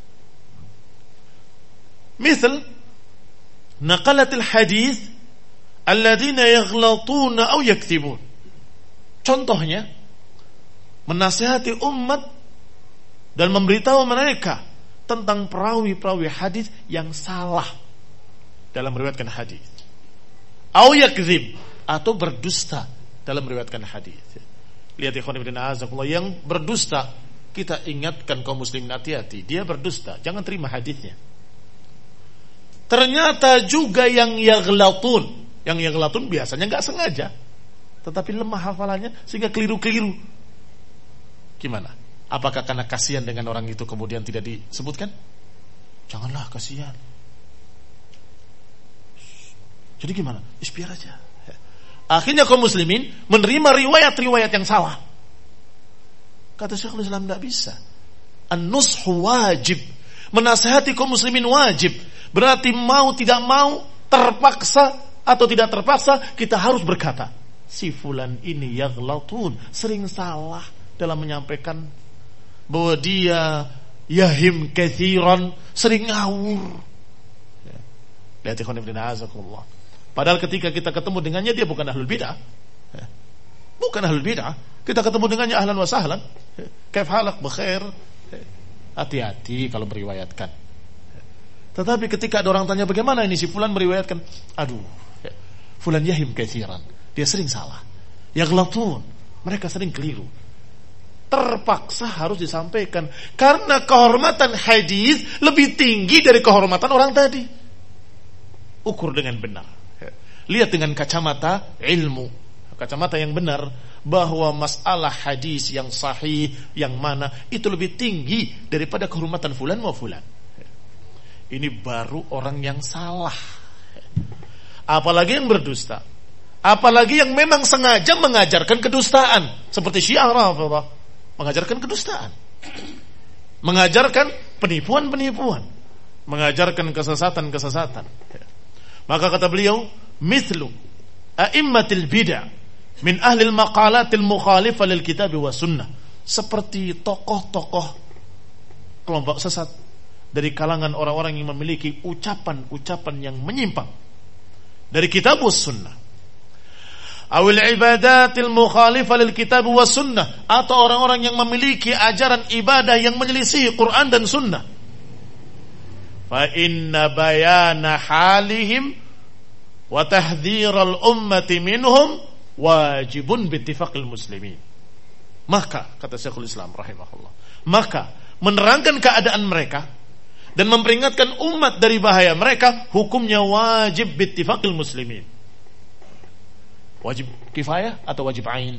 Misal naqalatil hadith alladhina yaghlatuna aw yaktibun. Contohnya, menasihati umat dan memberitahu mereka tentang perawi-perawi hadis yang salah dalam meriwayatkan hadis, au yakdzib, atau berdusta dalam meriwayatkan hadis. Lihat ikhwan fillah azakumullah, yang berdusta kita ingatkan kaum muslimin, hati-hati, dia berdusta, jangan terima hadisnya. Ternyata juga yang yaghlatun biasanya enggak sengaja, tetapi lemah hafalannya sehingga keliru-keliru. Gimana? Apakah karena kasihan dengan orang itu kemudian tidak disebutkan? Janganlah kasihan. Jadi gimana? Biar aja. Akhirnya kaum muslimin menerima riwayat-riwayat yang salah. Kata Syekhul Islam, tidak bisa. An-nushu wajib. Menasihati kaum muslimin wajib. Berarti mau tidak mau, terpaksa atau tidak terpaksa, kita harus berkata, si fulan ini yaghlatun, sering salah dalam menyampaikan, bahwa dia yahim kathiran, sering ngawur. Lihat ikhwan fillah azakumullah. Padahal ketika kita ketemu dengannya, dia bukan ahlul bid'ah. Bukan ahlul bid'ah. Kita ketemu dengannya ahlan wa sahlan. Kaif halak, bekhair. Hati-hati kalau meriwayatkan. Tetapi ketika ada orang tanya, bagaimana ini si fulan meriwayatkan? Aduh, fulan yahim kathiran, dia sering salah. Yaghlatun, mereka sering keliru. Terpaksa harus disampaikan, karena kehormatan hadis lebih tinggi dari kehormatan orang tadi. Ukur dengan benar. Lihat dengan kacamata ilmu, kacamata yang benar, bahwa masalah hadis yang sahih, yang mana, itu lebih tinggi daripada kehormatan fulan wa fulan. Ini baru orang yang salah. Apalagi yang berdusta. Apalagi yang memang sengaja mengajarkan kedustaan. Seperti Syiah Rafidhah, mengajarkan kedustaan, mengajarkan penipuan-penipuan, mengajarkan kesesatan-kesesatan. Maka kata beliau, mithlu a'immatil bid'ah min ahli al-maqalatil mukhalifah lil kitab wa sunnah. Seperti tokoh-tokoh kelompok sesat dari kalangan orang-orang yang memiliki ucapan-ucapan yang menyimpang dari kitab wa sunnah. Awil ibadatil mukhalifah lil kitab wa sunnah, atau orang-orang yang memiliki ajaran ibadah yang menyelisih Quran dan sunnah. Fa inna bayana halihim wa tahdhiral ummati minhum wajibun bittifaqil muslimin. Maka kata Syekhul Islam rahimahullah, maka menerangkan keadaan mereka dan memperingatkan umat dari bahaya mereka, hukumnya wajib bittifaqil muslimin. Wajib kifayah atau wajib ain?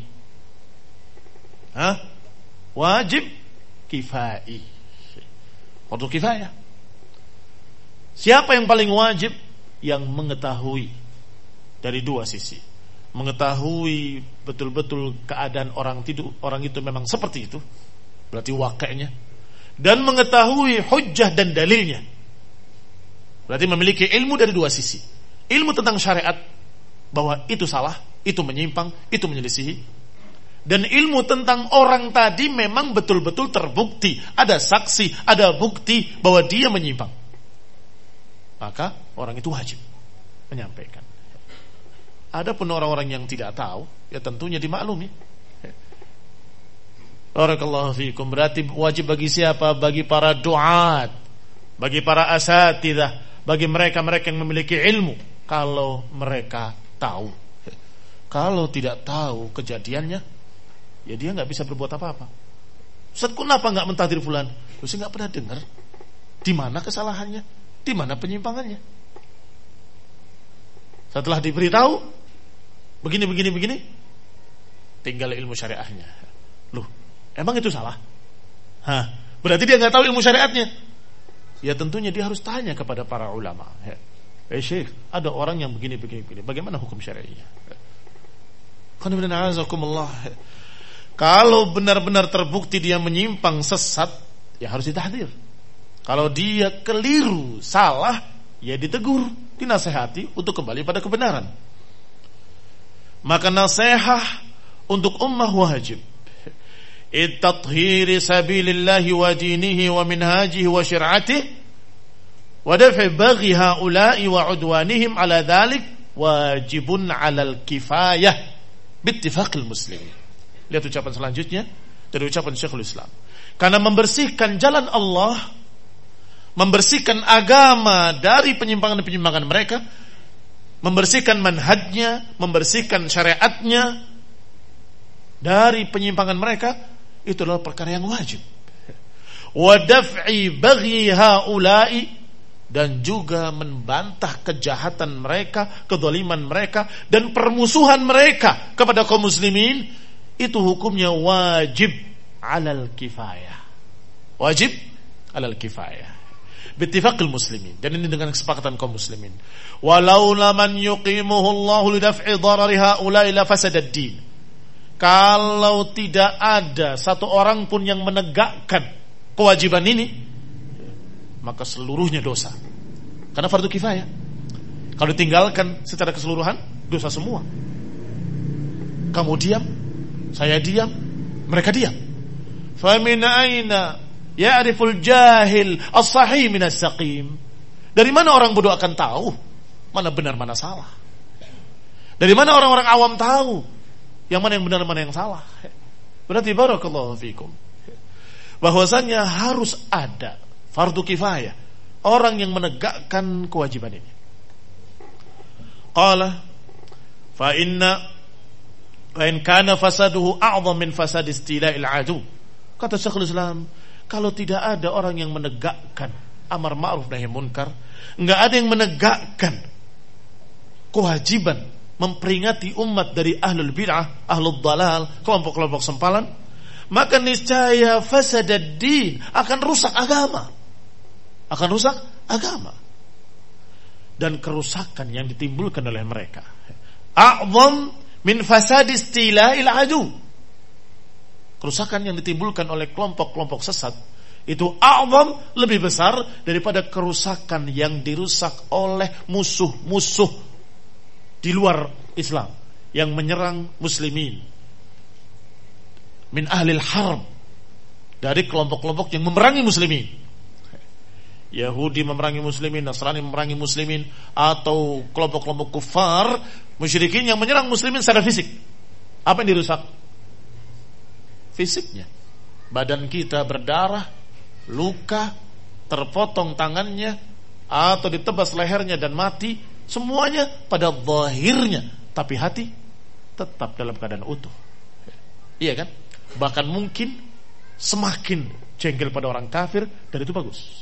Wajib kifai. Fardu kifayah. Siapa yang paling wajib? Yang mengetahui dari dua sisi. Mengetahui betul-betul keadaan orang itu memang seperti itu, berarti wakainya. Dan mengetahui hujjah dan dalilnya, berarti memiliki ilmu dari dua sisi. Ilmu tentang syariat, bahwa itu salah, itu menyimpang, itu menyelisihi. Dan ilmu tentang orang tadi memang betul-betul terbukti, ada saksi, ada bukti bahwa dia menyimpang. Maka orang itu wajib menyampaikan. Adapun orang-orang yang tidak tahu, ya tentunya dimaklumi. Barakallahu fiikum. Berarti wajib bagi siapa? Bagi para duat, bagi para asatidzah, bagi mereka-mereka yang memiliki ilmu. Kalau mereka tahu. Kalau tidak tahu kejadiannya, ya dia nggak bisa berbuat apa-apa. Ustaz, kenapa nggak mentahdir fulan? Saya nggak pernah dengar. Di mana kesalahannya? Di mana penyimpangannya? Setelah diberitahu begini, tinggal ilmu syariahnya. Loh, emang itu salah? Berarti dia nggak tahu ilmu syariatnya. Ya tentunya dia harus tanya kepada para ulama. Syekh, ada orang yang begini. Bagaimana hukum syariahnya? Kalau benar-benar terbukti dia menyimpang sesat, ya harus ditahdir. Kalau dia keliru, salah, ya ditegur, dinasehati untuk kembali pada kebenaran. Maka nasihat untuk ummah wajib. At-tathhiri sabilillahi wa dinihi wa minhajihi wa syir'atihi wa daf'i baghi haula'i wa udwanihim ala dhalik wajibun 'alal kifayah bittifaqil muslimin. Lihat ucapan selanjutnya dari ucapan Syekhul Islam. Karena membersihkan jalan Allah, membersihkan agama dari penyimpangan-penyimpangan mereka, membersihkan manhajnya, membersihkan syariatnya dari penyimpangan mereka, itu adalah perkara yang wajib. Wa daf'i baghi haula'i, dan juga membantah kejahatan mereka, kezaliman mereka, dan permusuhan mereka kepada kaum muslimin, itu hukumnya wajib alal kifayah. Wajib alal kifayah. Bittifaqil muslimin. Dan ini dengan kesepakatan kaum muslimin. Walaula man yuqimuhu Allahu lidaf'i dharari haula'i la fasada ad-din. Kalau tidak ada satu orang pun yang menegakkan kewajiban ini, maka seluruhnya dosa. Karena fardu kifayah. Kalau ditinggalkan secara keseluruhan, dosa semua. Kamu diam, saya diam, mereka diam. Famin aina ya'riful jahil as-sahih min as-saqim. Dari mana orang bodoh akan tahu mana benar mana salah? Dari mana orang-orang awam tahu yang mana yang benar mana yang salah? Berarti barakallahu fikum, bahwasanya harus ada fardu kifayah, orang yang menegakkan kewajiban ini. Qala fa in kana fasaduhu a'zam min fasad istila'il adu. Kata Syekhul Islam, kalau tidak ada orang yang menegakkan amar ma'ruf nahi munkar, enggak ada yang menegakkan kewajiban memperingati umat dari ahlul bid'ah, ahlul dalal, kelompok-kelompok sempalan, maka niscaya fasadad din, akan rusak agama. Akan rusak agama. Dan kerusakan yang ditimbulkan oleh mereka a'zam min fasad istila'il adu. Kerusakan yang ditimbulkan oleh kelompok-kelompok sesat itu a'zam, lebih besar daripada kerusakan yang dirusak oleh musuh-musuh di luar Islam yang menyerang muslimin min ahlil harb, dari kelompok-kelompok yang memerangi muslimin. Yahudi memerangi muslimin, Nasrani memerangi muslimin, atau kelompok-kelompok kufar musyrikin yang menyerang muslimin secara fisik. Apa yang dirusak? Fisiknya. Badan kita berdarah, luka, terpotong tangannya, atau ditebas lehernya dan mati, semuanya pada zahirnya, tapi hati tetap dalam keadaan utuh. Iya kan? Bahkan mungkin semakin jengkel pada orang kafir, dan itu bagus.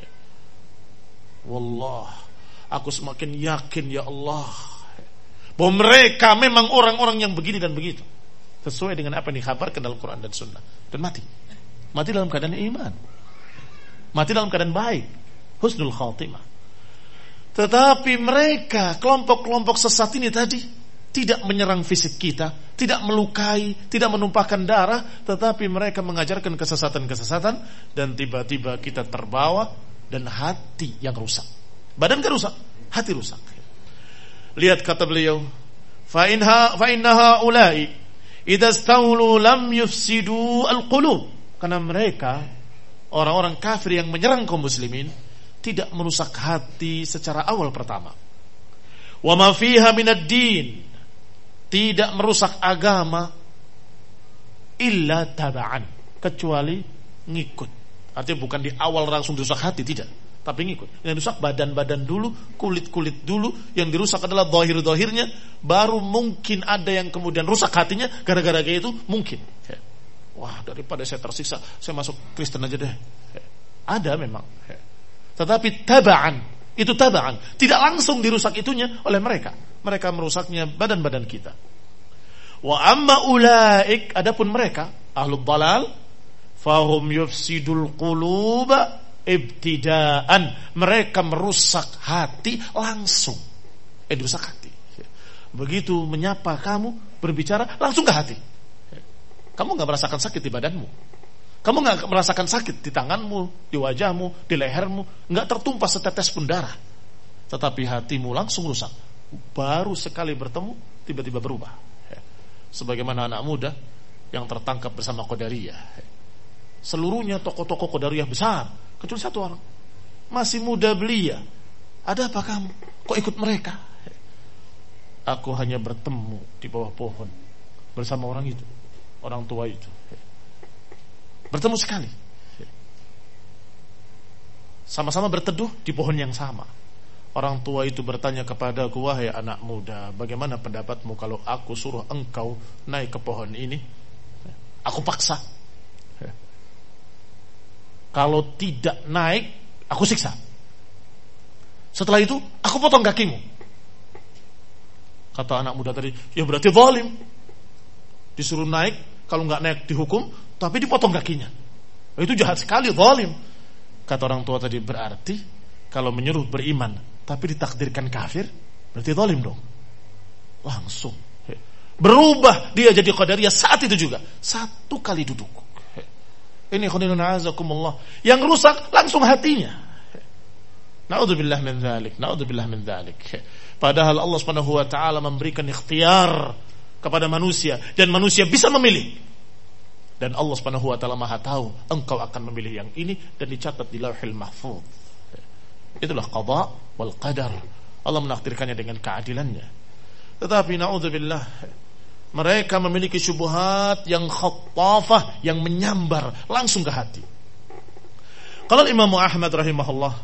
Wallah, aku semakin yakin ya Allah bahwa mereka memang orang-orang yang begini dan begitu, sesuai dengan apa yang dikhabarkan dalam Quran dan Sunnah, dan mati dalam keadaan iman, mati dalam keadaan baik, husnul khatimah. Tetapi mereka, kelompok-kelompok sesat ini tadi, tidak menyerang fisik kita, tidak melukai, tidak menumpahkan darah, tetapi mereka mengajarkan kesesatan-kesesatan, dan tiba-tiba kita terbawa, dan hati yang rusak. Badan kan rusak, hati rusak. Lihat kata beliau, fa innaha ulai idza stawlu lam yufsidu al-qulub. Karena mereka, orang-orang kafir yang menyerang kaum muslimin, tidak merusak hati secara awal pertama. Wa ma fiha minad din, tidak merusak agama, illa taba'an, kecuali ngikut. Artinya bukan di awal langsung dirusak hati, tidak, tapi ngikut. Yang dirusak badan-badan dulu, kulit-kulit dulu. Yang dirusak adalah zahir-zahirnya. Baru mungkin ada yang kemudian rusak hatinya gara-gara kayak itu, mungkin. Wah, daripada saya tersiksa, saya masuk Kristen aja deh. Ada memang. Tetapi taba'an, itu taba'an, tidak langsung dirusak itunya oleh mereka. Mereka merusaknya badan-badan kita. Wa amma ulaik, adapun mereka ahlul dalal, fahum yufsidul quluba ibtidaan, mereka merusak hati langsung. Dirusak hati. Begitu menyapa kamu, berbicara langsung ke hati. Kamu gak merasakan sakit di badanmu, kamu gak merasakan sakit di tanganmu, di wajahmu, di lehermu, gak tertumpah setetes pun darah, tetapi hatimu langsung rusak. Baru sekali bertemu tiba-tiba berubah. Sebagaimana anak muda yang tertangkap bersama Qadariyah. Seluruhnya tokoh-tokoh Qadariyah besar, kecuali satu orang masih muda belia. Ada apa kamu? Kok ikut mereka? Aku hanya bertemu di bawah pohon bersama orang itu, orang tua itu. Bertemu sekali, sama-sama berteduh di pohon yang sama. Orang tua itu bertanya kepadaku, wahai anak muda, bagaimana pendapatmu kalau aku suruh engkau naik ke pohon ini? Aku paksa. Kalau tidak naik, aku siksa. Setelah itu, aku potong kakimu. Kata anak muda tadi, ya berarti zalim. Disuruh naik, kalau nggak naik dihukum, tapi dipotong kakinya. Itu jahat sekali, zalim. Kata orang tua tadi, berarti kalau menyuruh beriman tapi ditakdirkan kafir, berarti zalim dong. Langsung berubah dia jadi qadariyah saat itu juga. Satu kali duduk. Ini khonilun azakumullah. Yang rusak langsung hatinya. Na'udzubillah min dzalik, na'udzubillah min dzalik. Padahal Allah Subhanahu wa taala memberikan ikhtiar kepada manusia dan manusia bisa memilih. Dan Allah Subhanahu wa taala Maha tahu engkau akan memilih yang ini dan dicatat di Lauhil Mahfuz. Itulah qada wal qadar. Allah menakdirkannya dengan keadilannya. Tetapi na'udzubillah, mereka memiliki syubhat yang khattafah, yang menyambar langsung ke hati. Qala Imam Ahmad rahimahullah,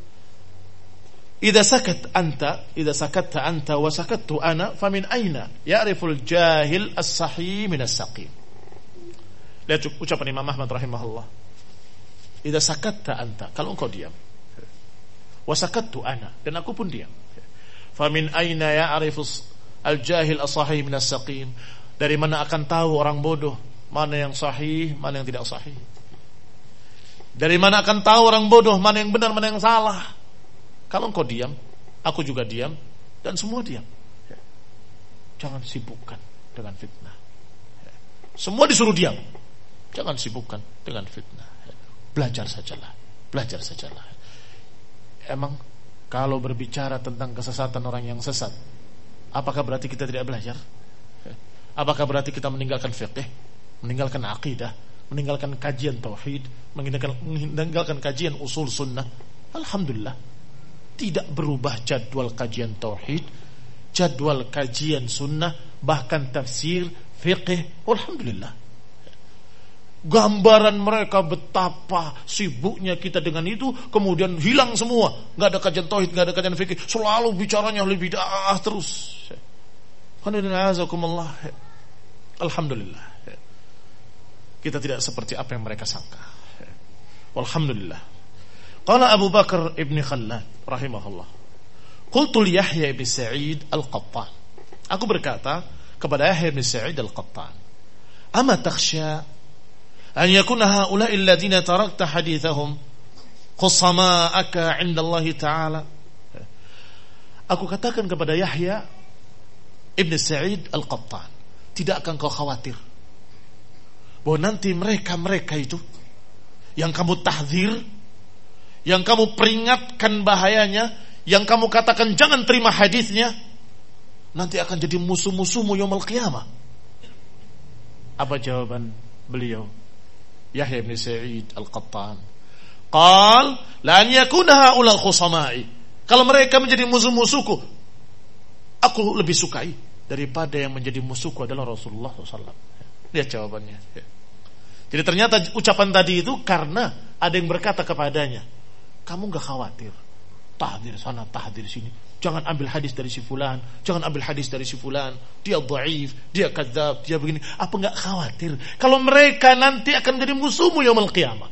idza sakatta anta wa sakattu ana famin aina ya'riful jahil as-sahih min as-saqim. Lihat ucapan Imam Ahmad rahimahullah. Idza sakatta anta, kalau engkau diam, wa sakattu ana, dan aku pun diam, famin aina ya'rifus al-jahil as-sahih min as-saqim. Dari mana akan tahu orang bodoh mana yang sahih, mana yang tidak sahih? Dari mana akan tahu orang bodoh mana yang benar, mana yang salah? Kalau engkau diam, aku juga diam, dan semua diam. Jangan sibukkan dengan fitnah. Semua disuruh diam. Jangan sibukkan dengan fitnah. Belajar sajalah. Belajar sajalah. Emang kalau berbicara tentang kesesatan orang yang sesat, apakah berarti kita tidak belajar? Apakah berarti kita meninggalkan fiqh, meninggalkan akidah, meninggalkan kajian tauhid, meninggalkan kajian usul sunnah? Alhamdulillah, tidak berubah jadwal kajian tauhid, jadwal kajian sunnah, bahkan tafsir, fiqh. Alhamdulillah. Gambaran mereka betapa sibuknya kita dengan itu, kemudian hilang semua. Gak ada kajian tauhid, gak ada kajian fikih, selalu bicaranya lebih bid'ah terus. Alhamdulillah, kita tidak seperti apa yang mereka sangka. Alhamdulillah. Qala Abu Bakar ibn Khallad rahimahullah, qultu li Yahya ibn Sa'id al-Qattan, aku berkata kepada Yahya ibn Sa'id al-Qattan, ama takhsha an yakuna haula'i alladhina tarakta hadithahum khusama'aka 'inda Allah Ta'ala. Aku katakan kepada Yahya ibn Sa'id al-Qattan, tidak akan kau khawatir bahwa nanti mereka itu yang kamu tahdzir, yang kamu peringatkan bahayanya, yang kamu katakan jangan terima hadisnya, nanti akan jadi musuh-musuhmu yaumul qiyamah. Apa jawaban beliau? Yahya bin Sa'id al-Qattan, qal la an yakuna haula khusama'i, kalau mereka menjadi musuh-musuhku, aku lebih sukai daripada yang menjadi musuhku adalah Rasulullah SAW. Lihat jawabannya. Jadi ternyata ucapan tadi itu karena ada yang berkata kepadanya, kamu gak khawatir tahdir sana, tahdir sini, jangan ambil hadis dari si fulan, jangan ambil hadis dari si fulan, dia dhaif, dia kadzab, dia begini. Apa gak khawatir kalau mereka nanti akan menjadi musuhmu yaumul qiyamah?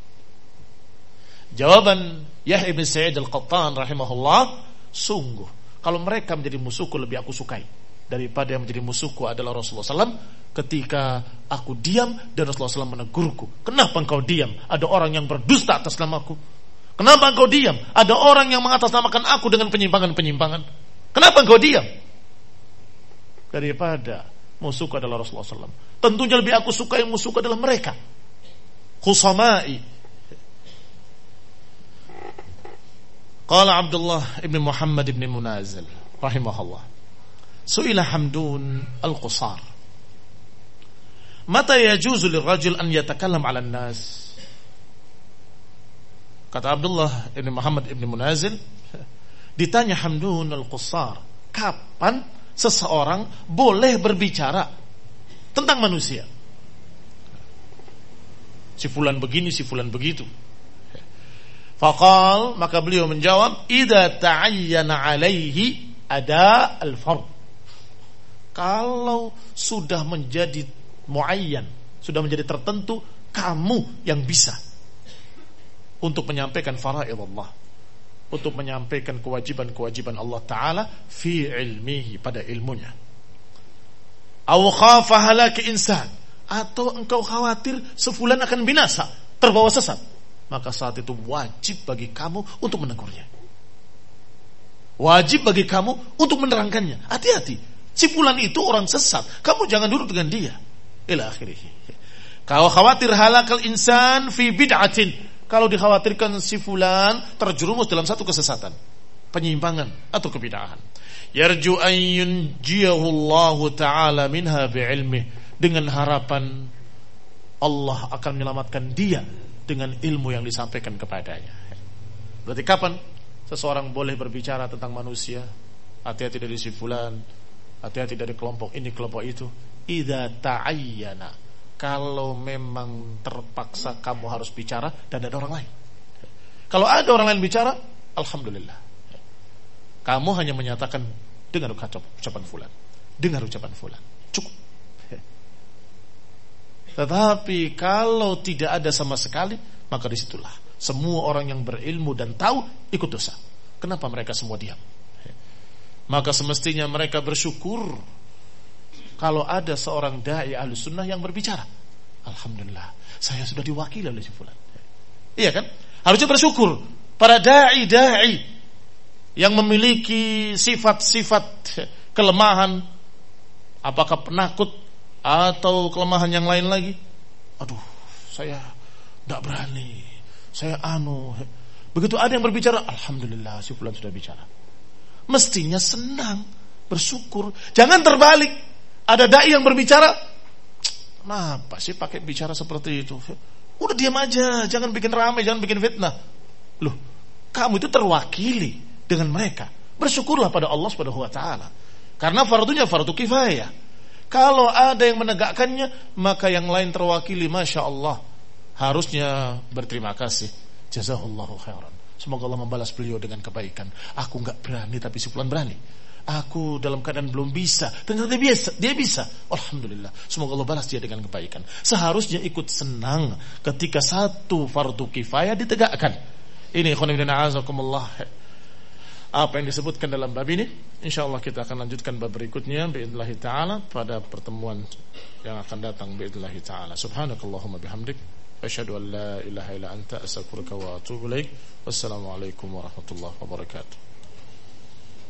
Jawaban Yahya bin Sa'id al-Qattan rahimahullah, sungguh kalau mereka menjadi musuhku lebih aku sukai daripada yang menjadi musuhku adalah Rasulullah SAW. Ketika aku diam dan Rasulullah SAW menegurku, kenapa engkau diam? Ada orang yang berdusta atas namaku. Kenapa engkau diam? Ada orang yang mengatasnamakan aku dengan penyimpangan-penyimpangan. Kenapa engkau diam? Daripada musuhku adalah Rasulullah SAW, tentunya lebih aku suka yang musuhku adalah mereka, khusama'i. Qala Abdullah ibn Muhammad ibn Munazil rahimahullah, su'ila Hamdun al-Qusar, mata yajuzu lirrajul an yatakallam 'ala an-nas? Kata Abdullah ibn Muhammad ibn Munazil, ditanya Hamdun al-Qusar, kapan seseorang boleh berbicara tentang manusia? Si fulan begini, si fulan begitu. Faqal, maka beliau menjawab, idza ta'ayyana 'alaihi ada al-fard. Kalau sudah menjadi muayyan, sudah menjadi tertentu, kamu yang bisa untuk menyampaikan faraid Allah, untuk menyampaikan kewajiban-kewajiban Allah Ta'ala fi ilmihi, pada ilmunya. Aw khafa halaki insan, atau engkau khawatir sefulan akan binasa, terbawa sesat. maka saat itu wajib bagi kamu untuk menegurnya. Wajib bagi kamu untuk menerangkannya. Hati-hati, si fulan itu orang sesat, kamu jangan duduk dengan dia. Ila akhirih. Kau khawatir halakal insan fi bid'atin, kalau dikhawatirkan si fulan terjerumus dalam satu kesesatan, penyimpangan atau kebid'ahan. Yarju an yunjiyahu Allah Ta'ala minha bi'ilmih, dengan harapan Allah akan menyelamatkan dia dengan ilmu yang disampaikan kepadanya. Berarti kapan seseorang boleh berbicara tentang manusia? Hati-hati dari si fulan, hati-hati dari kelompok ini, kelompok itu. Idza ta'ayyana, kalau memang terpaksa kamu harus bicara dan ada orang lain. Kalau ada orang lain bicara, alhamdulillah, kamu hanya menyatakan dengar ucapan fulan, dengar ucapan fulan, cukup. Tetapi kalau tidak ada sama sekali, maka disitulah semua orang yang berilmu dan tahu ikut dosa. Kenapa mereka semua diam? Maka semestinya mereka bersyukur kalau ada seorang da'i ahlus sunnah yang berbicara. Alhamdulillah, saya sudah diwakili oleh si fulan. Iya kan? Harusnya bersyukur para da'i yang memiliki sifat-sifat kelemahan, apakah penakut atau kelemahan yang lain lagi. Aduh, saya tidak berani, saya begitu ada yang berbicara, alhamdulillah si fulan sudah bicara. Mestinya senang, bersyukur. Jangan terbalik, ada dai yang berbicara, kenapa sih pakai bicara seperti itu? Udah diam aja, jangan bikin ramai, jangan bikin fitnah. Loh, kamu itu terwakili dengan mereka. Bersyukurlah pada Allah Subhanahu wa taala. Karena fardunya fardu kifayah. Kalau ada yang menegakkannya, maka yang lain terwakili, Masya Allah, harusnya berterima kasih. Jazahullahu khairan. Semoga Allah membalas beliau dengan kebaikan. Aku gak berani, tapi si fulan berani. Aku dalam keadaan belum bisa, ternyata dia bisa. Alhamdulillah, semoga Allah balas dia dengan kebaikan. Seharusnya ikut senang ketika satu fardu kifayah ditegakkan. Ini khonibina azakumullah, apa yang disebutkan dalam bab ini. InsyaAllah kita akan lanjutkan bab berikutnya bi'idnillahi ta'ala pada pertemuan yang akan datang bi'idnillahi ta'ala. Subhanakallahumma bihamdik, asyhadu an la ilaha illa anta, astaghfiruka wa atubu ilaik. Wassalamualaikum warahmatullahi wabarakatuh.